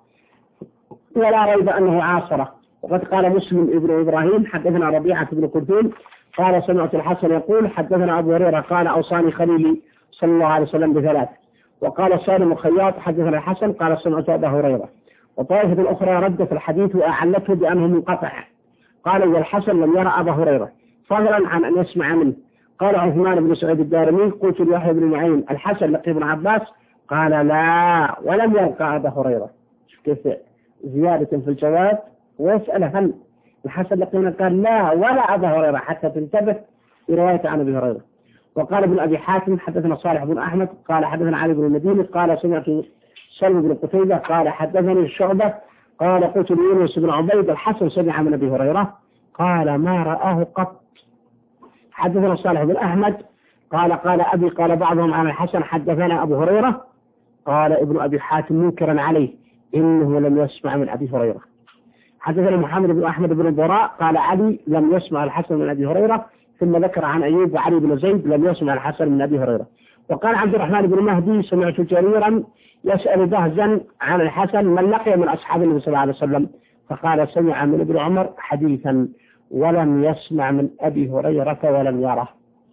ولا ريب أنه عاصره. وقد قال مسلم ابن إبراهيم حدثنا ربيعة بن كلثوم قال سمعت الحسن يقول حدثنا أبو هريرة قال أوصاني خليلي صلى الله عليه وسلم بثلاث. وقال سالم الخياط حدثنا الحسن قال سمعت أبا هريرة. وطائفة الأخرى ردت الحديث وأعلته بأنه منقطع، قالوا والحسن لم يرى أبا هريرة فضلا عن أن يسمع منه. قال عثمان بن سعيد الدارمي قلت ليحيى بن معين الحسن لقي ابن عباس قال لا ولم يلقى أبا هريرة. كيف زيادة في الجواب ويسأل هل الحسن لقينا قال لا ولا أبا هريرة حتى تنتبه برواية عن أبي هريرة. وقال ابن أبي حاتم حدثنا صالح بن أحمد قال حدثنا علي بن المديني قال سمعت سلم بن قتيبة قال حدثني الشعبة قال قلت ليونس بن عبيد الحسن سمع من أبي هريرة قال ما رآه قط. حدثنا صالح بن أحمد قال قال أبي قال بعضهم عن الحسن حدثنا أبو هريرة. قال ابن أبي حاتم منكرا عليه إنه لم يسمع من أبي هريرة. حدثنا محمد بن أحمد بن البراء قال علي لم يسمع الحسن من أبي هريرة، ثم ذكر عن أيوب وعلي بن زيد لم يسمع الحسن من أبي هريرة. وقال عبد الرحمن بن مهدي سمعت جريرا يسأل بهزا عن الحسن من لقي من أصحاب النبي صلى الله عليه وسلم، فقال سمع من ابن عمر حديثا ولم يسمع من أبي هريرة ولم يره.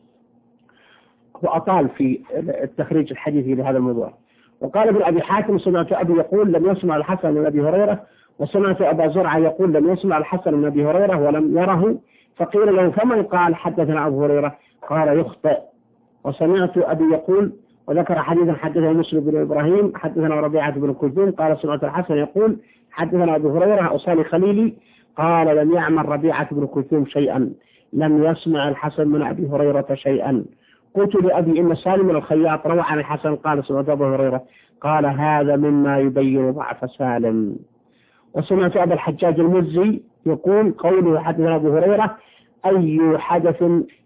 وأطال في التخريج الحديثي لهذا الموضوع. وقال ابن أبي حاتم سمعت أبي يقول لم يسمع الحسن من أبي هريرة، وسمعت أبا زرعة يقول لم يسمع الحسن من أبي هريرة ولم يره، فقيل له فمن قال حدثنا أبو هريرة؟ قال يخطئ. وسمعت أبي يقول وذكر حديثا حدثنا مسلم بن إبراهيم حدثنا ربيعة بن كلثوم قال سمعت الحسن يقول حدثنا أبو هريرة أوصاني خليلي قال لم يعمل ربيعة بن كلثوم شيئا لم يسمع الحسن من أبي هريرة شيئا. قلت لأبي إن سالم الخياط روى عن الحسن قال سمعت أبو هريرة قال هذا مما يبين ضعف سالم. وسمعت أبا الحجاج المزي يقول قوله حدثنا أبو هريرة أي حدث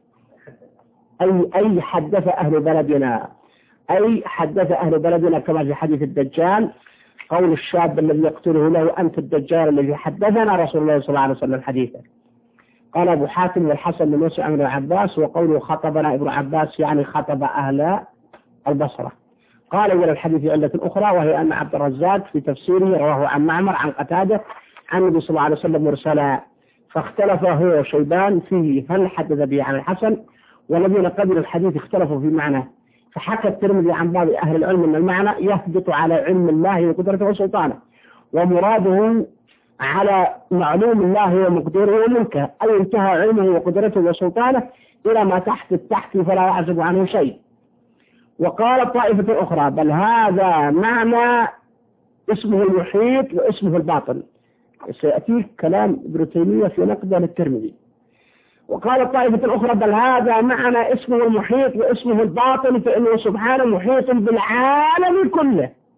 أي أي حدث أهل بلدنا أي حدث أهل بلدنا كما في حديث الدجال قول الشاب الذي يقتله له أنت الدجال الذي حدثنا رسول الله صلى الله عليه وسلم حديثا. قال أبو حاتم والحسن بن يسوع بن عباس وقوله خطبنا ابن عباس يعني خطب أهل البصرة. قال إلى الحديث علة أخرى وهي أن عبد الرزاق في تفسيره رواه عن معمر عن قتادة عن النبي صلى الله عليه وسلم مرسلا، فاختلف هو وشيبان فيه هل حدث به عن الحسن، والذين قبلوا الحديث اختلفوا في معناه. فحكى الترمذي عن بعض أهل العلم أن المعنى يهبط على علم الله وقدرته وسلطانه، ومراده على معلوم الله ومقدوره وملكه، أي انتهى علمه وقدرته وسلطانه إلى ما تحت التحت فلا يعزب عنه شيء. وقال طائفة أخرى بل هذا معنى اسمه المحيط واسمه الباطن. سيأتيك كلام ابن تيمية في نقده للترمذي. وقال الطائفة الأخرى بل هذا معنى اسمه المحيط واسمه الباطن، فإنه سبحانه محيط بالعالم كله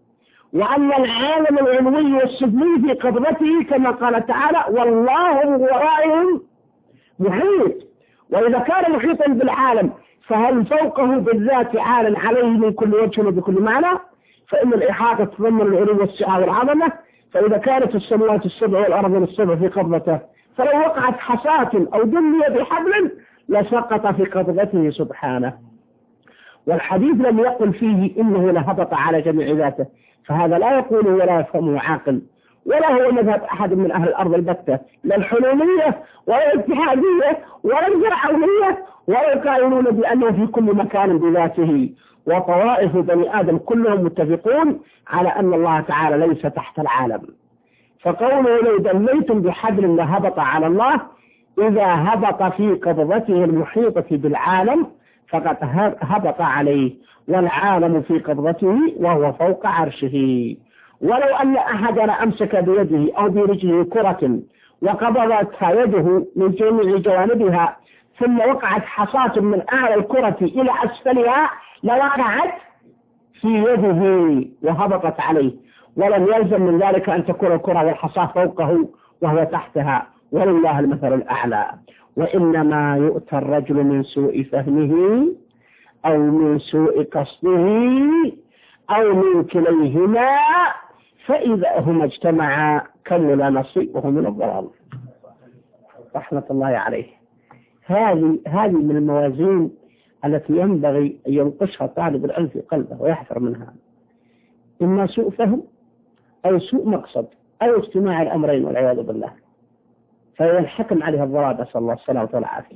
وأن العالم العلوي والسفلي في قبضته كما قال تعالى والله من ورائهم محيط. وإذا كان محيطا بالعالم فهل فوقه بالذات عال عليه من كل وجه وبكل معنى؟ فإن الإحاطة تضمن العلو والسعة والعظمة. فإذا كانت السماوات السبع والأرض السبع في قبضته فلو وقعت حصاة أو دمية بحبل لسقط في قبضته سبحانه. والحديث لم يقل فيه إنه لهبط على جميع ذاته، فهذا لا يقول ولا يفهمه عاقل، ولا هو مذهب أحد من أهل الأرض البتة، لا الحلولية ولا الاتحادية ولا الفرعونية ولا القائلون بأنه في كل مكان بذاته. وطوائف بني آدم كلهم متفقون على أن الله تعالى ليس تحت العالم. فقوله لو دليتم بحبل لهبط على الله، إذا هبط في قبضته المحيطة بالعالم فقد هبط عليه، والعالم في قبضته وهو فوق عرشه. ولو أن أحدنا أمسك بيده أو برجله كرة وقبضتها يده من جميع جوانبها ثم وقعت حصاة من أعلى الكرة إلى أسفلها لوقعت في يده وهبطت عليه، ولم يلزم من ذلك أن تكون الكرة والحصاة فوقه وهو تحتها، ولله المثل الأعلى. وإنما يؤتى الرجل من سوء فهمه أو من سوء قصده أو من كليهما، فإذا هما اجتمعا كمل نصيبه من الضلال. رحمة الله عليه. هذه هذه من الموازين التي ينبغي أن ينقشها طالب العلم في قلبه ويحذر منها، إما سوء فهم أو سوء مقصد أو اجتماع الأمرين والعياذ بالله، فينحكم عليها الضلال، نسأل الله السلامة والعافية.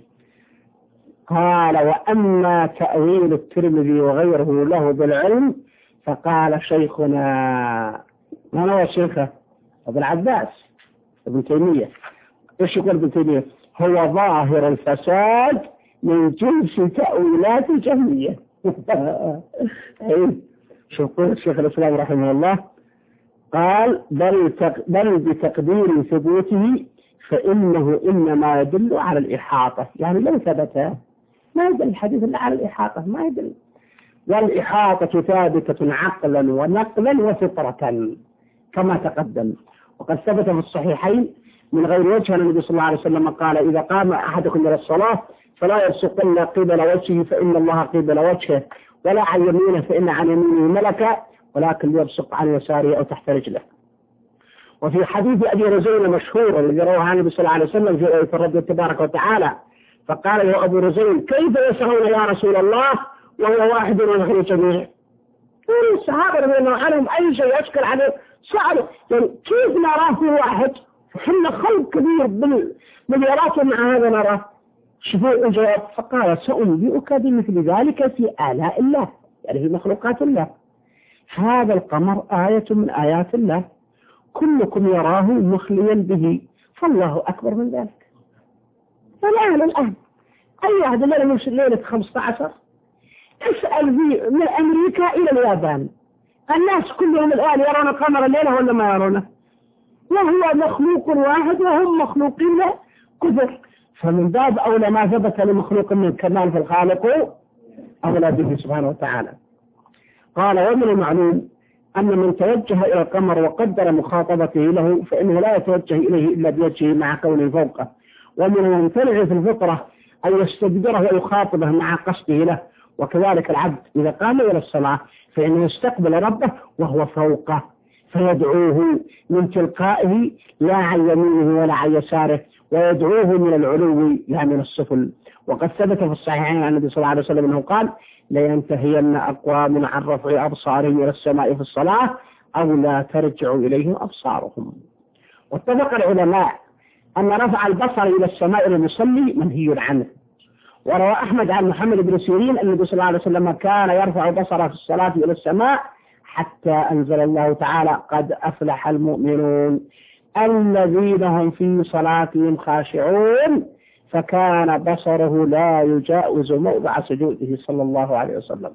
قال وأما تأويل الترمذي وغيره له بالعلم فقال شيخنا، من هو شيخه؟ ابن العباس ابن تيمية. إيش يقول ابن تيمية؟ هو ظاهر الفساد من جنس تأويلات الجهمية. شوف قول الشيخ الإسلام رحمه الله قال بل, تق... بل بتقدير ثبوته فإنه إنما يدل على الإحاطة، يعني لو ثبت ما يدل الحديث إلا على الإحاطة، ما يدل. والإحاطة ثابتة عقلا ونقلا وفطرة كما تقدم، وقد ثبت في الصحيحين من غير وجه أن النبي صلى الله عليه وسلم قال إذا قام أحدكم إلى الصلاة فلا يبصقن قبل وجهه فإن الله قبل وجهه، ولا عن يمينه فإن عن يمينه ملكا، ولكن يبصق عن يساره أو تحت رجله. وفي حديث أبي رزين المشهور الذي رواه عن النبي صلى الله عليه وسلم في آية الرب تبارك وتعالى، فقال له أبو رزين كيف يسعون يا رسول الله وهو واحد وغير جميع؟ الصحابة رضي الله عنهم أي شيء يشكل عليه سألوا يعني كيف نراه في واحد؟ فحنا خلق كبير بالمليارات مع هذا نراه. شوفوا الجواب، فقال سأنبئك بمثل ذلك في آلاء الله، يعني في مخلوقات الله. هذا القمر آية من آيات الله كلكم يراه مخليا به، فالله أكبر من ذلك. فالآن الآن أي واحد الليلة من ليلة خمسة عشر اسأل من أمريكا إلى اليابان، الناس كلهم الآن يرون قمر الليلة ولا ما يرونه؟ وهو مخلوق واحد وهم مخلوقين كثر، فمن باب أولى ما ثبت لمخلوق من كمال في الخالق أولى به سبحانه وتعالى. قال ومن المعلوم أن من توجه إلى القمر وقدر مخاطبته له فإنه لا يتوجه إليه إلا بوجهه مع كونه فوقه، ومن الممتنع في الفطرة أن يستدبره ويخاطبه مع قصده له. وكذلك العبد إذا قام إلى الصلاة فإنه يستقبل ربه وهو فوقه فيدعوه من تلقائه لا عن يمينه ولا عن يساره، ويدعوه من العلو لا من السفل. وقد ثبت في الصحيحين عن النبي صلى الله عليه وسلم أنه قال لينتهين أقوام عن رفع أبصارهم إلى السماء في الصلاة أو لا ترجع إليهم أبصارهم. واتفق العلماء أن رفع البصر إلى السماء للمصلي منهي عنه. وروى أحمد عن محمد بن سيرين أن النبي صلى الله عليه وسلم كان يرفع بصره في الصلاة إلى السماء حتى أنزل الله تعالى قد أفلح المؤمنون الذين هم في صلاتهم خاشعون، فكان بصره لا يجاوز موضع سجوده صلى الله عليه وسلم.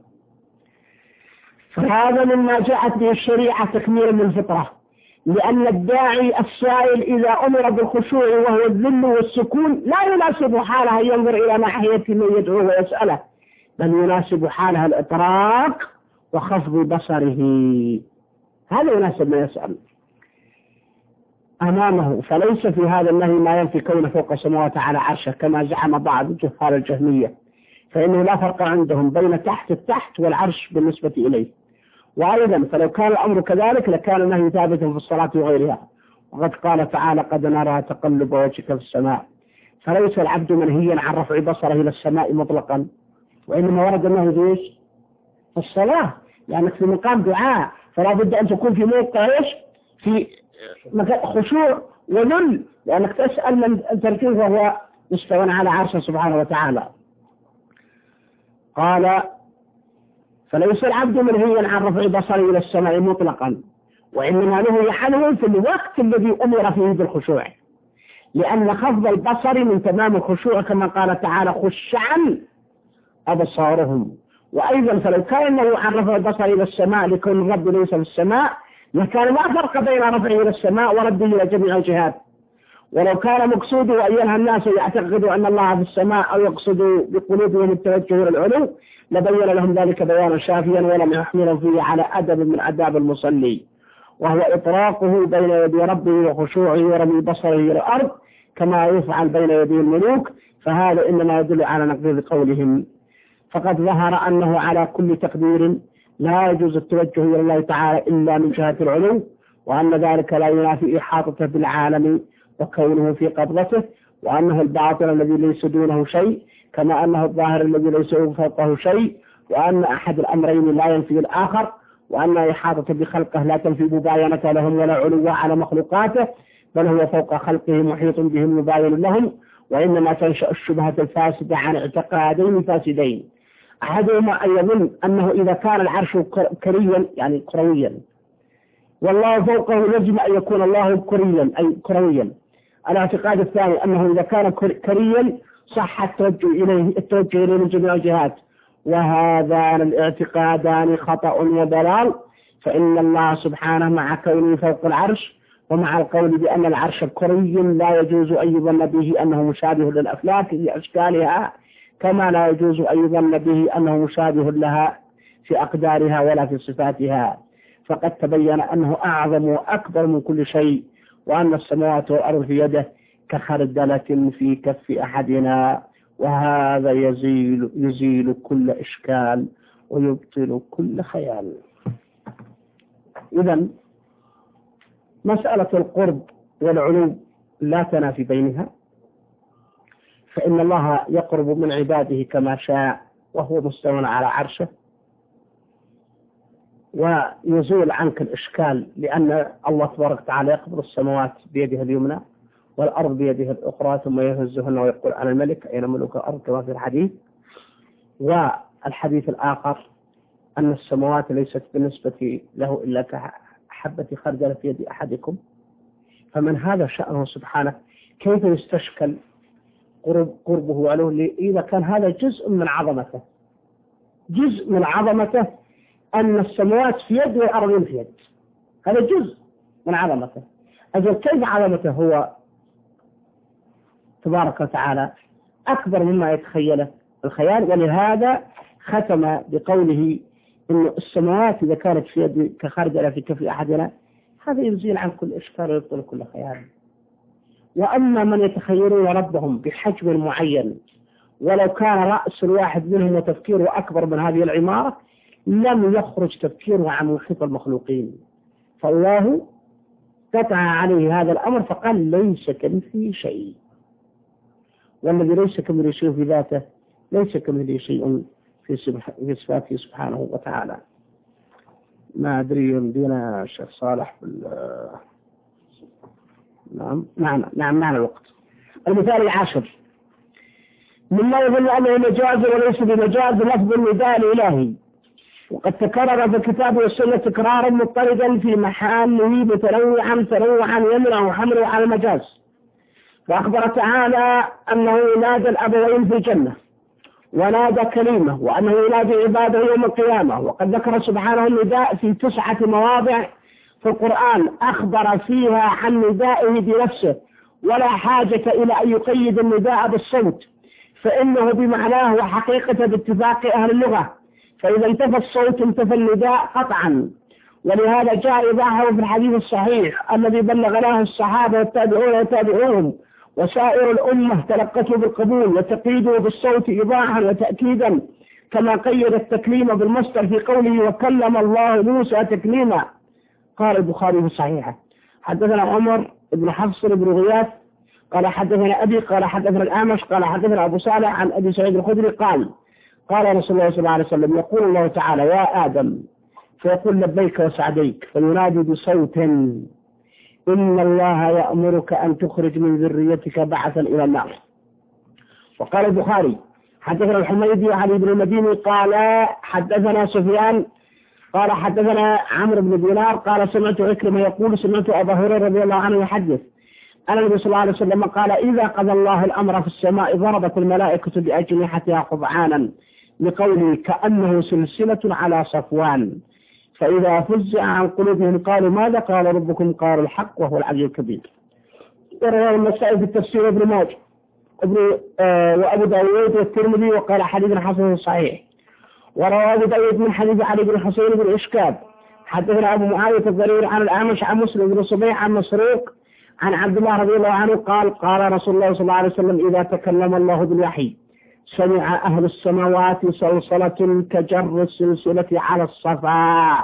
فهذا مما جاءت به الشريعة تكميلا للفطرة، لأن الداعي السائل إذا أمر بالخشوع وهو الذل والسكون لا يناسب حالها ينظر إلى ناحية من يدعوه ويسأله، بل يناسب حالها الإطراق وخفض بصره. هذا يناسب ما يسأل أمامه. فليس في هذا النهي ما ينفي كونه فوق السماوات على عرشه كما زعم بعض جهال الجهمية، فإنه لا فرق عندهم بين تحت التحت والعرش بالنسبة إليه. وأيضا فلو كان الأمر كذلك لكان النهي ثابتا في الصلاة وغيرها، وقد قال تعالى قد نرى تقلب وجهك في السماء، فليس العبد منهيا عن رفع بصره إلى السماء مطلقا، وإنما ورد النهي في إيش؟ في الصلاة، لأنك في مقام دعاء، فلا بد أن تكون في موقع إيش؟ في خشوع وذل، لأنك تسأل من تركيه وهو مستوى على عرشه سبحانه وتعالى. قال فليس العبد منهيا عن رفع بصره إلى السماء مطلقا، وإنما نهي عنه في الوقت الذي أمر فيه بالخشوع، لأن خفض البصر من تمام الخشوع كما قال تعالى خشعا أبصارهم. وأيضا فلو كان النهي عن رفع البصر إلى السماء لكون الرب ليس في السماء لكان لا فرق بين رفعه إلى السماء ورده إلى جميع الجهات. ولو كان مقصوده أن ينهى الناس يعتقدوا أن الله في السماء أو يقصدوا بقلوبهم التوجه إلى العلو لبين لهم ذلك بيانا شافيا ولم يحملوا فيه على أدب من أداب المصلي، وهو إطراقه بين يدي ربه وخشوعه ورمي بصره إلى الأرض كما يفعل بين يدي الملوك، فهذا إنما يدل على نقض قولهم. فقد ظهر أنه على كل تقدير لا يجوز التوجه إلى الله تعالى إلا من جهة العلو، وأن ذلك لا ينافي إحاطته بالعالم وكونه في قبضته، وأنه الباطن الذي ليس دونه شيء كما أنه الظاهر الذي ليس فوقه شيء، وأن أحد الأمرين لا ينفي الآخر، وأن إحاطته بخلقه لا تنفي مباينة لهم ولا علو على مخلوقاته، بل هو فوق خلقه محيط بهم مباين لهم. وإنما تنشأ الشبهة الفاسدة عن اعتقادين فاسدين، أحدهما أن يظن أنه إذا كان العرش كريا يعني كرويا والله فوقه يجب أن يكون الله كريا أي كرويا. الاعتقاد الثاني أنه إذا كان كريا صح التوجه إليه التوجه إليه من جميع الجهات، وهذان الاعتقادان خطأ وضلال، فإن الله سبحانه مع كونه فوق العرش ومع القول بأن العرش كري لا يجوز أن يظن به أنه مشابه للأفلاك في أشكالها، كما لا يجوز أن يظن به أنه مشابه لها في أقدارها ولا في صفاتها، فقد تبين أنه أعظم وأكبر من كل شيء، وأن السماوات والأرض في يده كخردلة في كف أحدنا، وهذا يزيل, يزيل كل إشكال ويبطل كل خيال. إذن مسألة القرب والعلو لا تنافي بينها، فإن الله يقرب من عباده كما شاء وهو مستوى على عرشه، ويزول عنك الإشكال لأن الله تبارك وتعالى يقبض السماوات بيده اليمنى والأرض بيده الأخرى ثم يهزهن ويقول أنا الملك أين ملوك الأرض كما في الحديث. والحديث الآخر أن السماوات ليست بالنسبة له إلا كحبة خردل في يد أحدكم، فمن هذا شأنه سبحانه كيف يستشكل قرب قربه وعلوه إذا كان هذا جزء من عظمته، جزء من عظمته أن السماوات في يد والأرض في يد، هذا جزء من عظمته. أجل كيف عظمته هو تبارك وتعالى أكبر مما يتخيله الخيال. ولهذا ختم بقوله إن السماوات إذا كانت في يد كخردلة في كف أحدنا، هذا يزيل عن كل إشكال ويبطل كل خيال. وأما من يتخيلون ربهم بحجم معين ولو كان رأس الواحد منهم وتفكيره أكبر من هذه العمارة لم يخرج تفكيره عن محيط المخلوقين، فالله قطع عليه هذا الأمر فقال ليس كمثله شيء، والذي ليس كمثله شيء في ذاته ليس كمثله شيء في صفاته سبحانه وتعالى. ما أدري يمدينا الشيخ صالح بال... نعم نعم نعم معنى الوقت. المثال العاشر مما يظن أنه مجاز وليس بمجاز لفظ النداء الإلهي، وقد تكرر في الكتاب والسنة تكرارا مضطردا في محله متنوعا تنوعا يمنع حمله على المجاز. فأخبر تعالى أنه ينادى الأبوين في الجنة ونادى كلمة، وأنه ينادي عباده يوم القيامة. وقد ذكر سبحانه النداء في تسعة مواضع في القرآن أخبر فيها عن ندائه بنفسه، ولا حاجة إلى أن يقيد النداء بالصوت، فإنه بمعناه وحقيقته باتفاق أهل اللغة، فإذا انتفى الصوت انتفى النداء قطعا. ولهذا جاء إيضاحه في الحديث الصحيح الذي بلغناه الصحابة والتابعون وتابعوهم وسائر الأمة تلقته بالقبول وتقييده بالصوت إيضاحا وتأكيدا، كما قيد التكليم بالمصدر في قوله وكلم الله موسى تكليما. قال البخاري في الصحيحة: حدثنا عمر بن حفص بن غياث قال حدثنا أبي قال حدثنا الأعمش قال حدثنا أبو صالح عن أبي سعيد الخدري قال قال رسول الله صلى الله عليه وسلم: يقول الله تعالى يا آدم، فيقول لبيك وسعديك، فينادي بصوت: إن الله يأمرك أن تخرج من ذريتك بعثا إلى النار. وقال البخاري: حدثنا الحميدي وعلي بن المديني قال حدثنا سفيان قال حدثنا عمرو بن دينار قال سمعت عكرمة يقول سمعت أبا هريرة رضي الله عنه يحدث أن النبي صلى الله عليه وسلم قال: إذا قضى الله الأمر في السماء ضربت الملائكة بأجنحتها قبعانا، لقوله كأنه سلسلة على صفوان، فإذا فزع عن قلوبهم قالوا ماذا قال ربكم؟ قالوا الحق وهو العلي الكبير. ورواه النسائي في التفسير ابن ماجه ابن آه وأبو داود والترمذي وقال حديث حسن صحيح. ورواه أبو داود من حديث علي بن حسين بن إشكاب حدثنا أبو معاوية الضرير عن الأعمش عن مسلم بن صبيح عن مسروق عن عبد الله رضي الله عنه قال قال رسول الله صلى الله عليه وسلم: إذا تكلم الله بالوحي سمع أهل السماوات صلصلة كجر السلسلة على الصفا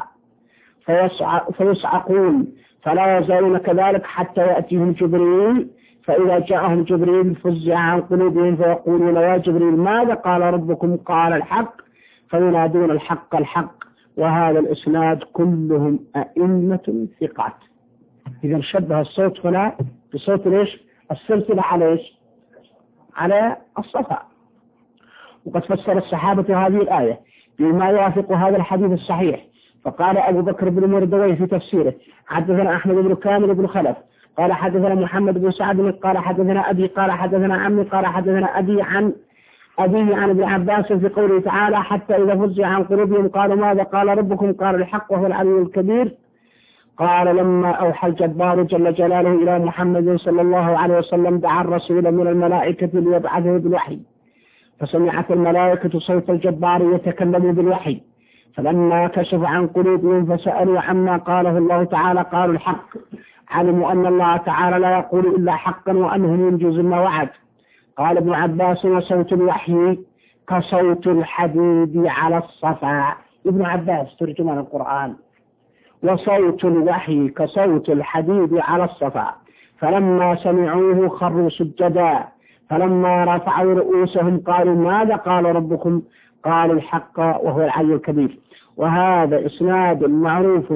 فيصعقون، فلا يزالون كذلك حتى يأتيهم جبريل، فإذا جاءهم جبريل فزع عن قلوبهم فيقولون يا جبريل ماذا قال ربكم؟ قال الحق، فينادون الحق الحق. وهذا الإسناد كلهم أئمة ثقات. إذا شبه الصوت هنا بصوت ليش؟ السلسلة على إيش؟ على الصفا. وقد فسر الصحابة هذه الآية بما يوافق هذا الحديث الصحيح. فقال أبو بكر بن مردويه في تفسيره: حدثنا أحمد بن كامل بن خلف قال حدثنا محمد بن سعد قال حدثنا أبي قال حدثنا عمي قال حدثنا أبي عن أبي عن ابن عباس في قوله تعالى: حتى إذا فزع عن قلوبهم قالوا ماذا قال ربكم؟ قال الحق وهو العلي الكبير. قال: لما أوحى الجبار جل جلاله إلى محمد صلى الله عليه وسلم دعا الرسول من الملائكة ليبعثه بالوحي، فسمعت الملائكة صوت الجبار يتكلم بالوحي، فلما كشف عن قلوبهم فسألوا عما قاله الله تعالى قالوا الحق، علموا أن الله تعالى لا يقول إلا حقا وأنه ينجز ما وعد. قال ابن عباس: وصوت الوحي كصوت الحديد على الصفا. ابن عباس ترجمان القرآن: وصوت الوحي كصوت الحديد على الصفا، فلما سمعوه خروا سجدا، فلما رفعوا رؤوسهم قالوا ماذا قال ربكم؟ قالوا الحق وهو العلي الكبير. وهذا إسناد معروف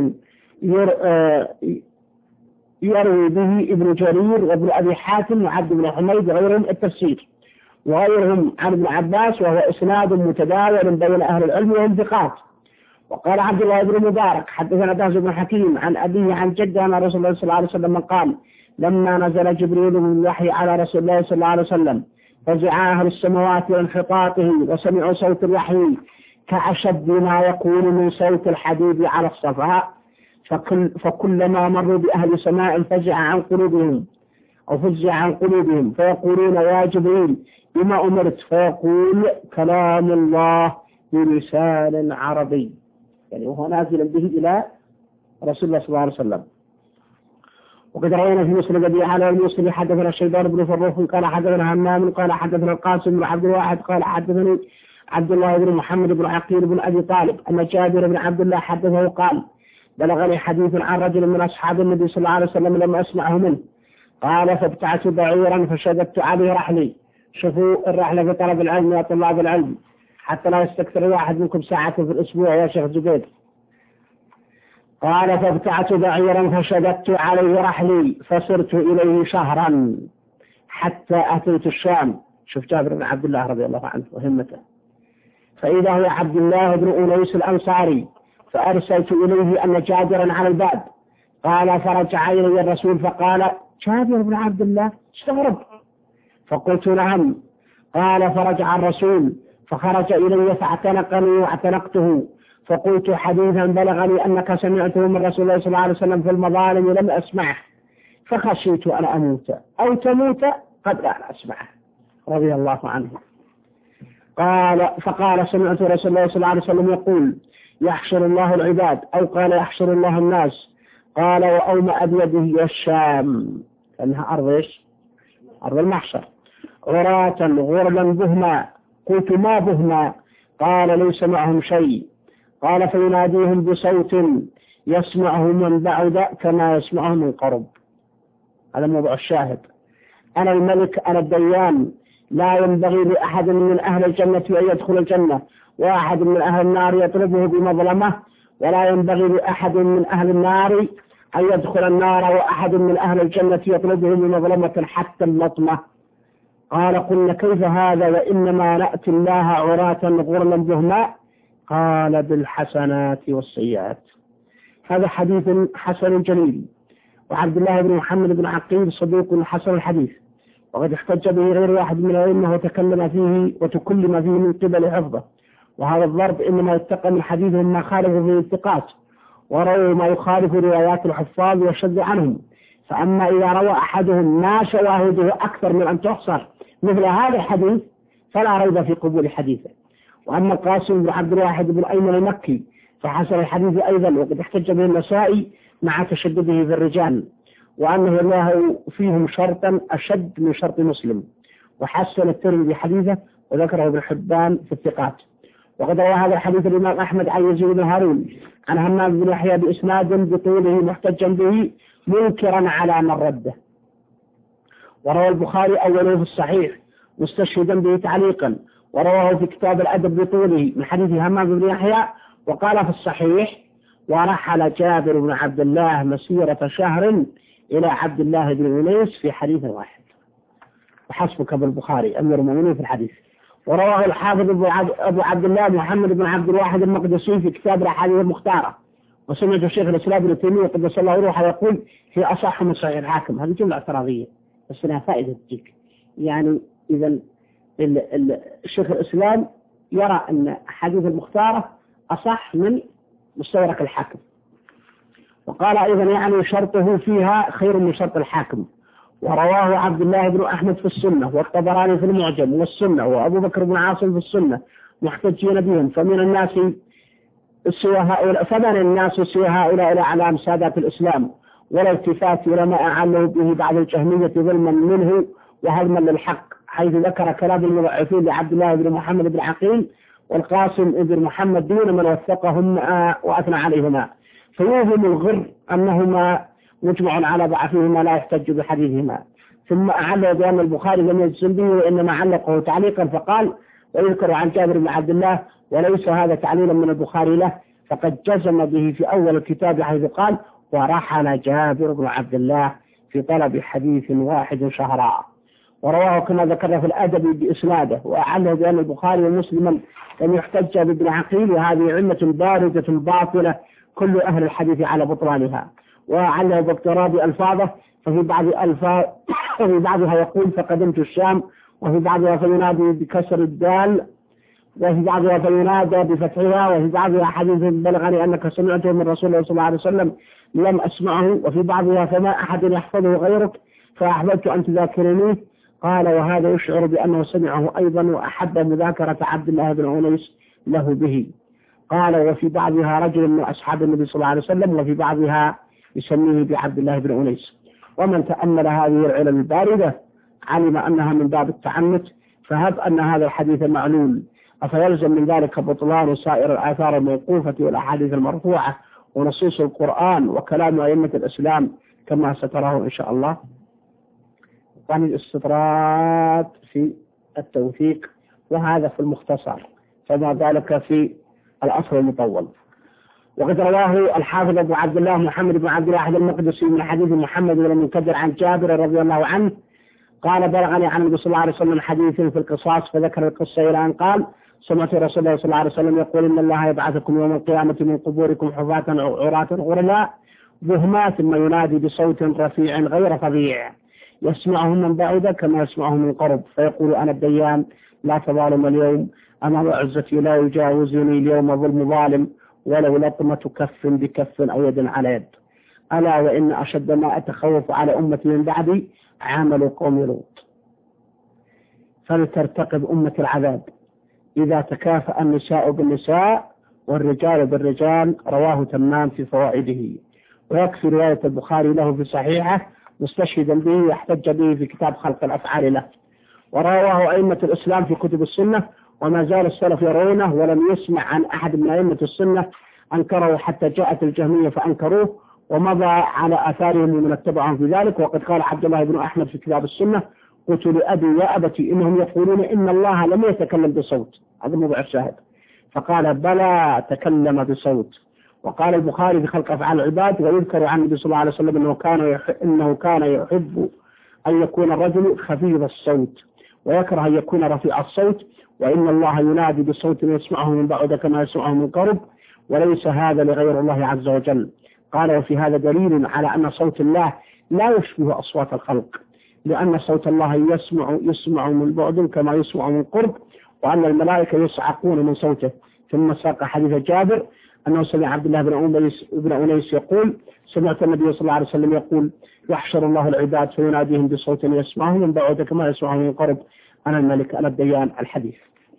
يروي به ابن جرير وابن أبي حاتم وعبد بن حميد غيرهم التفسير وغيرهم عن ابن عباس، وهو إسناد متداول بين أهل العلم وهم ثقات. وقال عبد الله بن مبارك حدثنا باز بن حكيم عن أبيه عن جده أن رسول الله صلى الله عليه وسلم قال: لما نزل جبريل من الوحي على رسول الله صلى الله عليه وسلم فزع أهل السماوات وانحطاطه وسمعوا صوت الوحي كأشد ما يكون من صوت الحديد على الصفا، فكل فكلما مروا بأهل سماء فزع عن قلوبهم أو فزع عن قلوبهم فيقولون يا جبريل بما أمرت؟ فيقول كلام الله بلسان عربي، يعني وهو نازل به إلى رسول الله صلى الله عليه وسلم. وقد رأينا في مسلم أبي على المسلم حدثنا الشيبان بن فروخ قال حدثنا همام قال حدثنا القاسم بن عبد الواحد قال حدثني عبد الله بن محمد بن عقيل بن أبي طالب أن جابر بن عبد الله حدثه قال: بلغني حديث عن رجل من أصحاب النبي صلى الله عليه وسلم لم أسمعه منه، قال: فابتعت بعيرا فشددت عليه رحلي. شوفوا الرحلة في طلب العلم يا طلاب العلم، حتى لا يستكثر واحد منكم ساعة في الأسبوع يا شيخ جبير. قال: فابتعت بعيرا فشددت عليه رحلي فصرت إليه شهرا حتى أتيت الشام. شوف جابر بن عبد الله رضي الله عنه وهمته. فإذا هو عبد الله بن أنيس الأنصاري، فأرسلت إليه أن جابرا على الباب. قال: فرجع إلي الرسول فقال: جابر بن عبد الله استغرب. فقلت: نعم. قال: فرجع الرسول فخرج إلي فاعتنقني واعتنقته، فقلت: حديثا بلغني أنك سمعته من رسول الله صلى الله عليه وسلم في المظالم لم أسمعه، فخشيت أن أموت أو تموت قبل أن أسمعه رضي الله عنه. قال: فقال: سمعت رسول الله صلى الله عليه وسلم يقول: يحشر الله العباد، أو قال يحشر الله الناس. قال وأومأ بيده والشام، أنها أرض إيش؟ أرض المحشر. عراة غرلا بهما. قلت ما بهما؟ قال ليس معهم شيء. قال فيناديهم بصوت يسمعه من بعد كما يسمعه من قرب. هذا موضوع الشاهد. أنا الملك أنا الديان، لا ينبغي لأحد من أهل الجنة أن يدخل الجنة وأحد من أهل النار يطلبه بمظلمة، ولا ينبغي لأحد من أهل النار أن يدخل النار وأحد من أهل الجنة يطلبه بمظلمة حتى اللطمة. قال قلنا كيف هذا وإنما نأتي الله عراة غرلا بهما؟ قال بالحسنات والسيئات. هذا حديث حسن جليل. وعبد الله بن محمد بن عقيل صديق حسن الحديث، وقد احتج به غير واحد من الأئمة وتكلم فيه وتكلم فيه من قبل حفظه. وهذا الضرب إنما يتقى من حديث ما خالفه في الثقات، ورووا ما يخالف روايات الحفاظ وشد عنهم. فأما إذا روى أحدهم ما شواهده أكثر من أن تحصر مثل هذا الحديث فلا ريب في قبول حديثه. وأما القاسم بن عبد الواحد بن أيمن المكي فحسن الحديث أيضا، وقد احتج به النسائي مع تشدده في الرجال، وأنه له فيهم شرطا أشد من شرط مسلم. وحسن الترمذي حديثه وذكره ابن حبان في الثقات. وقد روى هذا الحديث الإمام أحمد عن يزيد بن هارون عن همام بن يحيى بإسناد بطوله محتجا به منكرا على من رده. وروى البخاري أوله في الصحيح مستشهدا به تعليقا، ورواه في كتاب الأدب بطوله من حديث همام بن يحيى، وقال في الصحيح ورحل جابر بن عبد الله مسيرة شهر إلى عبد الله بن أنيس في حديث واحد. وحسبك بالبخاري أمير المؤمنين في الحديث. ورواه الحافظ أبو عبد الله محمد بن عبد الواحد المقدسي في كتاب الأحاديث المختارة. وسمعت الشيخ الإسلام ابن تيمية قدس الله روحه يقول في أصح من صحيح الحاكم. هذه جملة اعتراضية بس لها فائدة تجيك. يعني إذا الشيخ الإسلام يرى أن أحاديث المختارة أصح من مستدرك الحاكم، وقال أيضا يعني شرطه فيها خير من شرط الحاكم. ورواه عبد الله بن أحمد في السنة، والطبراني في المعجم والسنة، وأبو بكر بن عاصم في السنة محتجين بهم. فمن الناس سوى هؤلاء فمن الناس سوى هؤلاء إلى أعلام سادات الإسلام، ولا التفات إلى ما أعله به بعض الجهمية ظلما منه وهضما للحق، حيث ذكر كلام المضعفين لعبد الله بن محمد بن عقيل والقاسم بن محمد دون من وثقهم وأثنى عليهما، فيوهم الغر أنهما مجمع على ضعفهما لا يحتج بحديثهما. ثم أعلق بأن البخاري لم يجزم به وإنما علقه تعليقا فقال ويذكر عن جابر بن عبد الله وليس هذا تعليلا من البخاري له، فقد جزم به في أول الكتاب حيث قال ورحل جابر بن عبد الله في طلب حديث واحد شهرا. ورواه كما ذكر في الأدب بإسناده، وأعله بأن البخاري ومسلما لم يحتج بابن عقيل، وهذه علة باردة باطلة كل أهل الحديث على بطلانها. وأعله باضطراب ألفاظه، ففي بعض ألفاظ وفي بعضها يقول فقدمت الشام، وفي بعضها فينادي بكسر الدال، وفي بعضها فينادى بفتحها، وفي بعضها حديث بلغني أنك سمعته من رسول الله صلى الله عليه وسلم لم أسمعه، وفي بعضها فما أحد يحفظه غيرك فأحببت أن تذاكرنيه. قال وهذا يشعر بأنه سمعه أيضا وأحب مذاكرة عبد الله بن أنيس له به. قال وفي بعضها رجل من أصحاب النبي صلى الله عليه وسلم، وفي بعضها يسميه بعبد الله بن أنيس. ومن تأمل هذه العلل الباردة علم أنها من باب التعنت، فهب أن هذا الحديث معلول، أفيلزم من ذلك بطلان سائر الآثار الموقوفة والأحاديث المرفوعة ونصوص القرآن وكلام أئمة الإسلام كما ستراه إن شاء الله. عن الاستطراد في التوثيق، وهذا في المختصر، فما ذلك في الأصل المطول. وقد رواه الحافظ أبو عبد الله محمد بن عبد الواحد المقدسي من حديث محمد بن المنكدر عن جابر رضي الله عنه قال بلغني عن النبي صلى الله عليه وسلم حديث في القصاص، فذكر القصة إلى أن قال سمعت رسول الله صلى الله عليه وسلم يقول إن الله يبعثكم يوم القيامة من قبوركم حفاة عراة غرلا بهما، ثم ينادي بصوت رفيع غير طبيعي يسمعه من بعيد كما يسمعه من قرب، فيقول أنا الديان لا تظالم اليوم، أنا وعزتي لا يجاوزني اليوم ظلم ظالم، ولو لطمة كف بكف أو يد على يد. ألا وإن أشد ما أتخوف على أمتي من بعدي عمل قوم لوط، فلترتقب أمة العذاب إذا تكافأ النساء بالنساء والرجال بالرجال رواه تمام في فوائده. ويكفي رواية البخاري له في صحيحه مستشهدا به واحتج به في كتاب خلق الأفعال له. ورواه أئمة الإسلام في كتب السنة، وما زال السلف يرونه، ولم يسمع عن أحد من أئمة السنة أنكره حتى جاءت الجهمية فأنكروه، ومضى على آثارهم ومن اتبعهم في ذلك. وقد قال عبد الله بن أحمد في كتاب السنة: قلت لأبي يا أبتي إنهم يقولون إن الله لم يتكلم بصوت، هذا موضوع الشاهد، فقال بلى تكلم بصوت. وقال البخاري في خلق أفعال العباد: ويذكر عن النبي صلى الله عليه وسلم أنه كان يحب, إنه كان يحب أن يكون الرجل خفيف الصوت ويكره أن يكون رفيع الصوت، وإن الله ينادي بصوت يسمعه من بعد كما يسمعه من قرب، وليس هذا لغير الله عز وجل. قال: وفي هذا دليل على أن صوت الله لا يشبه أصوات الخلق، لأن صوت الله يسمع يسمع من بعد كما يسمع من قرب، وأن الملائكة يصعقون من صوته. ثم ساق حديث جابر أنه سمع عبد الله بن أنيس, بن أنيس يقول: سمعت النبي صلى الله عليه وسلم يقول: يحشر الله العباد فيناديهم بصوت يسمعه من بعد كما يسمعه من قرب، أنا الملك أنا الديان. الحديث.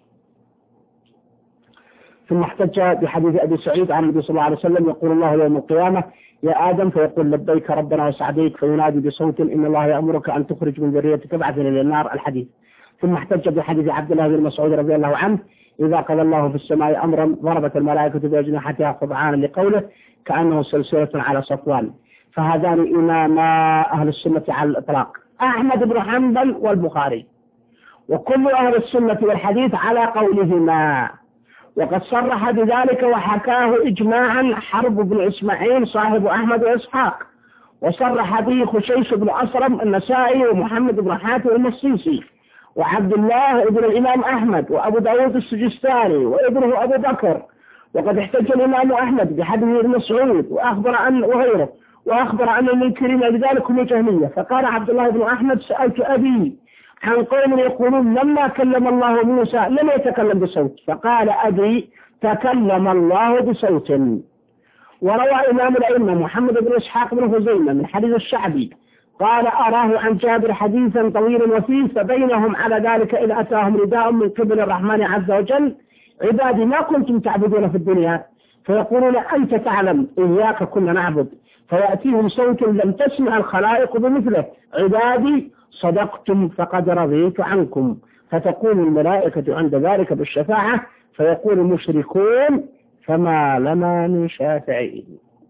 ثم احتج بحديث أبي سعيد عن النبي صلى الله عليه وسلم يقول الله يوم القيامة: يا آدم، فيقول: لبيك ربنا وسعديك، فينادي بصوت: إن الله يأمرك أن تخرج من ذريتك بعثا إلى النار. الحديث. ثم احتج بحديث عبد الله بن مسعود رضي الله عنه: إذا قضى الله في السماء أمرا ضربت الملائكة بأجنحتها خضعانا لقوله كأنه سلسلة على صفوان. فهذان إماما أهل السنة على الإطلاق، أحمد بن حنبل والبخاري، وكل أهل السنة والحديث على قولهما. وقد صرح بذلك وحكاه إجماعا حرب بن إسماعيل صاحب أحمد وإسحاق، وصرح به خشيش بن أسرم النسائي ومحمد بن حاتم المصيصي وعبد الله ابن الإمام أحمد وأبو داود السجستاني وابنه أبو بكر. وقد احتج الإمام أحمد بحديث ابن مسعود وأخبر أن وغيره وأخبر أن المنكرين لذلك هم جهمية. فقال عبد الله بن أحمد: سألت أبي عن قوم يقولون لما كلم الله موسى لم يتكلم بصوت، فقال أبي: تكلم الله بصوت. وروى إمام الأئمة محمد بن إسحاق بن خزيمة من حديث الشعبي قال: أراه عن جابر حديثا طويلا وفيه، فبينهم على ذلك إذ أتاهم نداء من قبل الرحمن عز وجل: عبادي ما كنتم تعبدون في الدنيا، فيقولون أنت تعلم إياك كنا نعبد، فيأتيهم صوت لم تسمع الخلائق بمثله: عبادي صدقتم فقد رضيت عنكم، فتقول الملائكة عند ذلك بالشفاعة، فيقول المشركون: فما لنا من شافعين.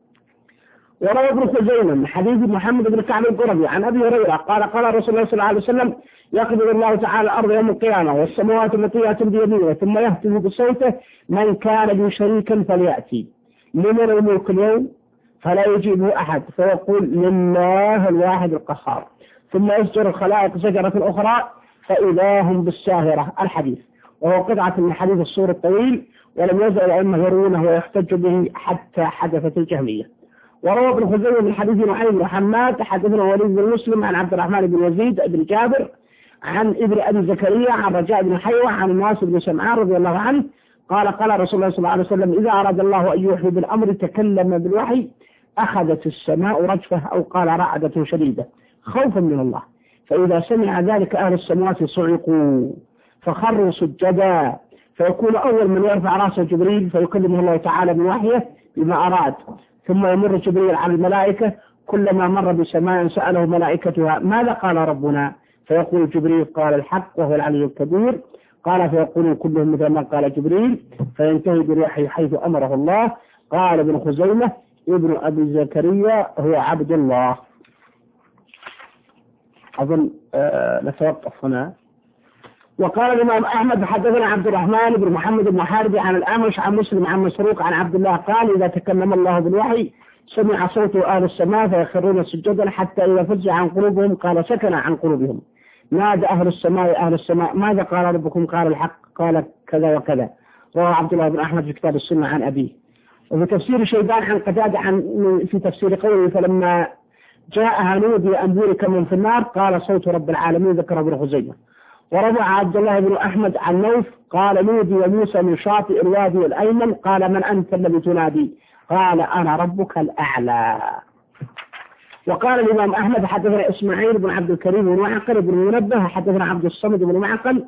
وروى ابن خزيمة من حديث محمد بن كعب القرظي عن أبي هريرة قال: قال رسول الله صلى الله عليه وسلم: يقبض الله تعالى الأرض يوم القيامة والسماوات مطويات بيمينه، ثم يهتف بصوته: من كان لي شريكا فليأتي. لمن الملك اليوم؟ فلا يجيبه أحد، فيقول: لله الواحد القهار. ثم يزجر الخلائق زجرة أخرى فإذا هم بالساهرة. الحديث. وهو قطعة من حديث الصور الطويل، ولم يزل الأئمة يروونه ويحتج به حتى حدثت الجهمية. وروى ابن خزيمة من حديث نعيم بن حماد حدثنا وليد بن مسلم عن عبد الرحمن بن يزيد بن جابر عن ابن أبي زكريا عن رجاء بن حيوة عن الناس بن سمعان رضي الله عنه قال: قال رسول الله صلى الله عليه وسلم: إذا أراد الله أن يوحي بالأمر تكلم بالوحي، أخذت السماء رجفة، أو قال رعدة شديدة، خوفا من الله، فإذا سمع ذلك أهل السماوات صعقوا فخروا سجدا، فيكون أول من يرفع رأسه جبريل فيكلمه الله تعالى بوحيه بما أراد، ثم يمر جبريل على الملائكة، كلما مر بسماء سأله ملائكتها: ماذا قال ربنا؟ فيقول جبريل: قال الحق وهو العلي الكبير. قال: فيقولون كلهم مثل ما قال جبريل، فينتهي بريحه حيث أمره الله. قال ابن خزيمة: ابن أبي زكريا هو عبد الله. أظن أه نتوقف هنا. وقال الإمام أحمد: حدثنا عبد الرحمن بن محمد بن حارب عن الأعمش عن مسلم عن مسروق عن عبد الله قال: إذا تكلم الله بالوحي سمع صوته أهل السماء فيخرون سجدا حتى إذا فزع عن قلوبهم قال: سكن عن قلوبهم. نادى أهل السماء أهل السماء: ماذا قال ربكم؟ قال الحق. قال كذا وكذا. رواه عبد الله بن أحمد في كتاب السنة عن أبيه. وفي تفسير شيبان عن قتادة عن في تفسير قوله: فلما جاءها نودي أن بورك من في النار، قال: صوت رب العالمين. ذكر ابن خزيمة. ورفع عبد الله بن أحمد عن نوف قال: نودي موسى من شاطئ الوادي الأيمن، قال: من أنت الذي تنادي؟ قال: أنا ربك الأعلى. وقال الإمام أحمد: حدثنا إسماعيل بن عبد الكريم بن معقل بن منبه حدثنا عبد الصمد بن معقل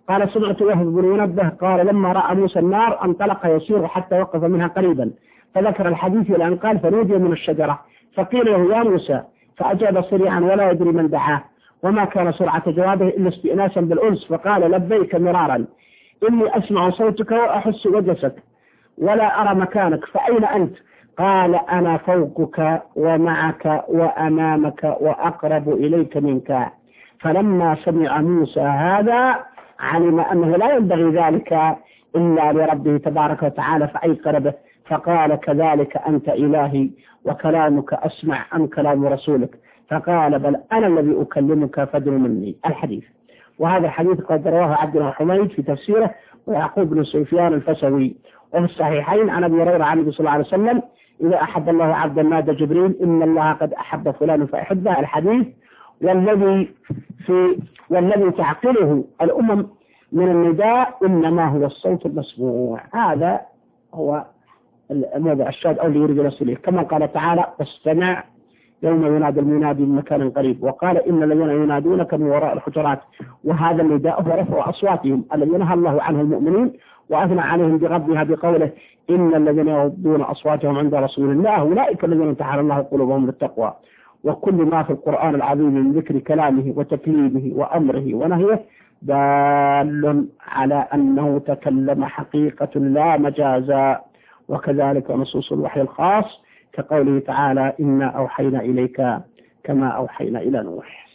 قال سمعت وهب بن منبه قال لما رأى موسى النار انطلق يسير حتى وقف منها قريبا، فذكر الحديث إلى أن قال فنودي من الشجرة فقيل له يا موسى، فأجاب سريعا ولا يدري من دعاه، وما كان سرعة جوابه إلا استئناسا بالأنس، فقال لبيك مرارا إني أسمع صوتك وأحس وجسك ولا أرى مكانك، فأين أنت؟ قال أنا فوقك ومعك وأمامك وأقرب إليك منك. فلما سمع موسى هذا علم أنه لا ينبغي ذلك إلا لربه تبارك وتعالى فأيقن به، فقال كذلك أنت إلهي وكلامك أسمع أم كلام رسولك؟ فقال بل أنا الذي أكلمك فادن مني. الحديث. وهذا الحديث قد رواه عبد الله حميد في تفسيره ويعقوب بن سفيان الفسوي، وفي الصحيحين عن أبي هريرة عن النبي صلى الله عليه وسلم إذا أحب الله عبدا نادى جبريل إن الله قد أحب فلان فأحبه. الحديث. والذي في والذي تعقله الأمم من النداء إنما هو الصوت المسموع. هذا هو الموضع الشاذ أو اللي يريد الوصول إليه، كما قال تعالى واستمع يوم ينادي المنادي من مكان قريب، وقال إن الذين ينادونك من وراء الحجرات، وهذا النداء هو رفع أصواتهم الذين نهى الله عنه المؤمنين وأثنى عليهم بغضها بقوله إن الذين يغضون أصواتهم عند رسول الله أولئك الذين امتحن الله قلوبهم بالتقوى. وكل ما في القرآن العظيم من ذكر كلامه وتكليمه وأمره ونهيه دال على أنه تكلم حقيقة لا مجازا، وكذلك نصوص الوحي الخاص كقوله تعالى إنا أوحينا إليك كما أوحينا إلى نوح.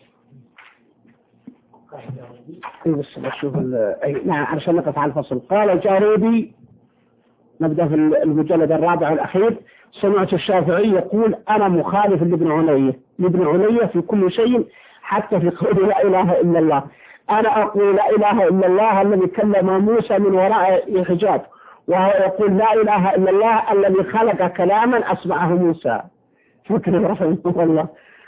بس بشوف نعم عشان نقف على الفصل. قال الجارودي، نبدأ في المجلد الرابع والأخير، سمعت الشافعي يقول أنا مخالف لابن علية لابن علية في كل شيء حتى في قول لا إله إلا الله. أنا أقول لا إله إلا الله الذي كلم موسى من وراء حجاب، وهو يقول لا إله إلا الله الذي خلق كلاما أسمعه موسى. فكر رحمه الله.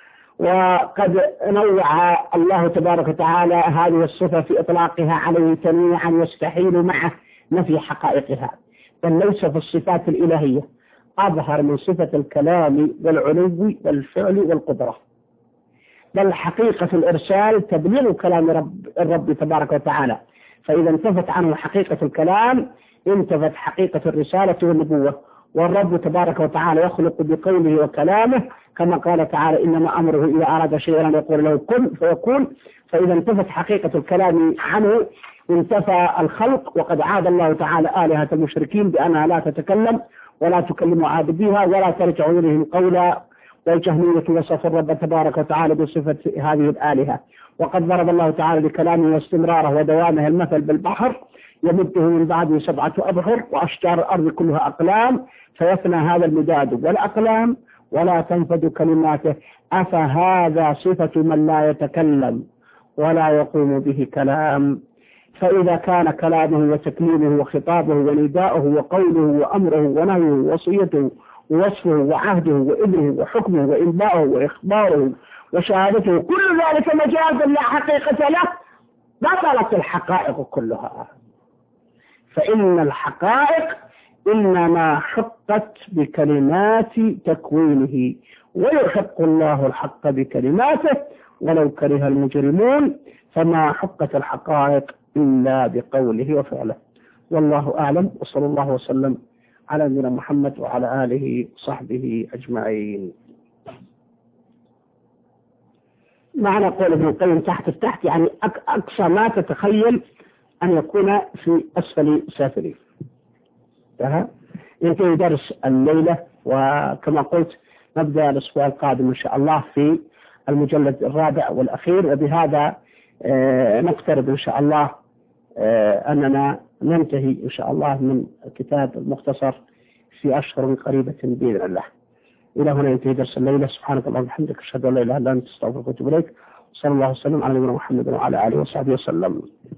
وقد نوع الله تبارك وتعالى هذه الصفة في إطلاقها عليه تنويعا يستحيل معه نفي حقائقها، بل ليس في الصفات الإلهية أظهر من صفة الكلام والعلو والفعل والقدرة، بل حقيقة الإرسال تبليغ كلام رب الرب تبارك وتعالى، فإذا انتفت عنه حقيقة الكلام انتفت حقيقة الرسالة والنبوة. والرب تبارك وتعالى يخلق بقوله وكلامه، كما قال تعالى إنما أمره إذا أراد شيئا يقول له كن فيكون. فإذا انتفت حقيقة الكلام عنه انتفى الخلق، وقد عاد الله تعالى آلهة المشركين بأنها لا تتكلم ولا تكلم عابديها ولا ترجع إليهم قولا، والجهمية وصف الرب تبارك وتعالى بصفة هذه الآلهة. وقد ضرب الله تعالى لكلامه واستمراره ودوامه المثل بالبحر يمده من بعده سبعة أبحر وأشجار الأرض كلها أقلام فيفنى هذا المداد والأقلام ولا تنفد كلماته، أفهذا صفة من لا يتكلم ولا يقوم به كلام؟ فإذا كان كلامه وتكليمه وخطابه ونداؤه وقوله وأمره ونهيه ووصيته ووصفه وعهده وإذنه وحكمه وإنباؤه وإخباره وشهادته كل ذلك مجاز لا حقيقة له، بطلت الحقائق كلها. فإن الحقائق إنما حقت بكلمات تكوينه، ويحق الله الحق بكلماته ولو كره المجرمون، فما حقت الحقائق إلا بقوله وفعله. والله أعلم، وصلى الله وسلم على نبينا محمد وعلى آله وصحبه أجمعين. معنى قول ابن القيم تحت التحت يعني أقصى ما تتخيل أن يكون في أسفل سافلين. ينتهي درس الليلة، وكما قلت نبدأ الأسبوع القادم إن شاء الله في المجلد الرابع والأخير. وبهذا نقترب إن شاء الله أننا ننتهي إن شاء الله من كتاب المختصر في أشهر قريبة بإذن الله. إلى هنا ينتهي درس الليلة. سبحانك اللهم وبحمدك، أشهد أن لا إله إلا أنت، أستغفرك وأتوب إليك. صلى الله وسلم على نبينا محمد وعلى آله وصحبه وسلم.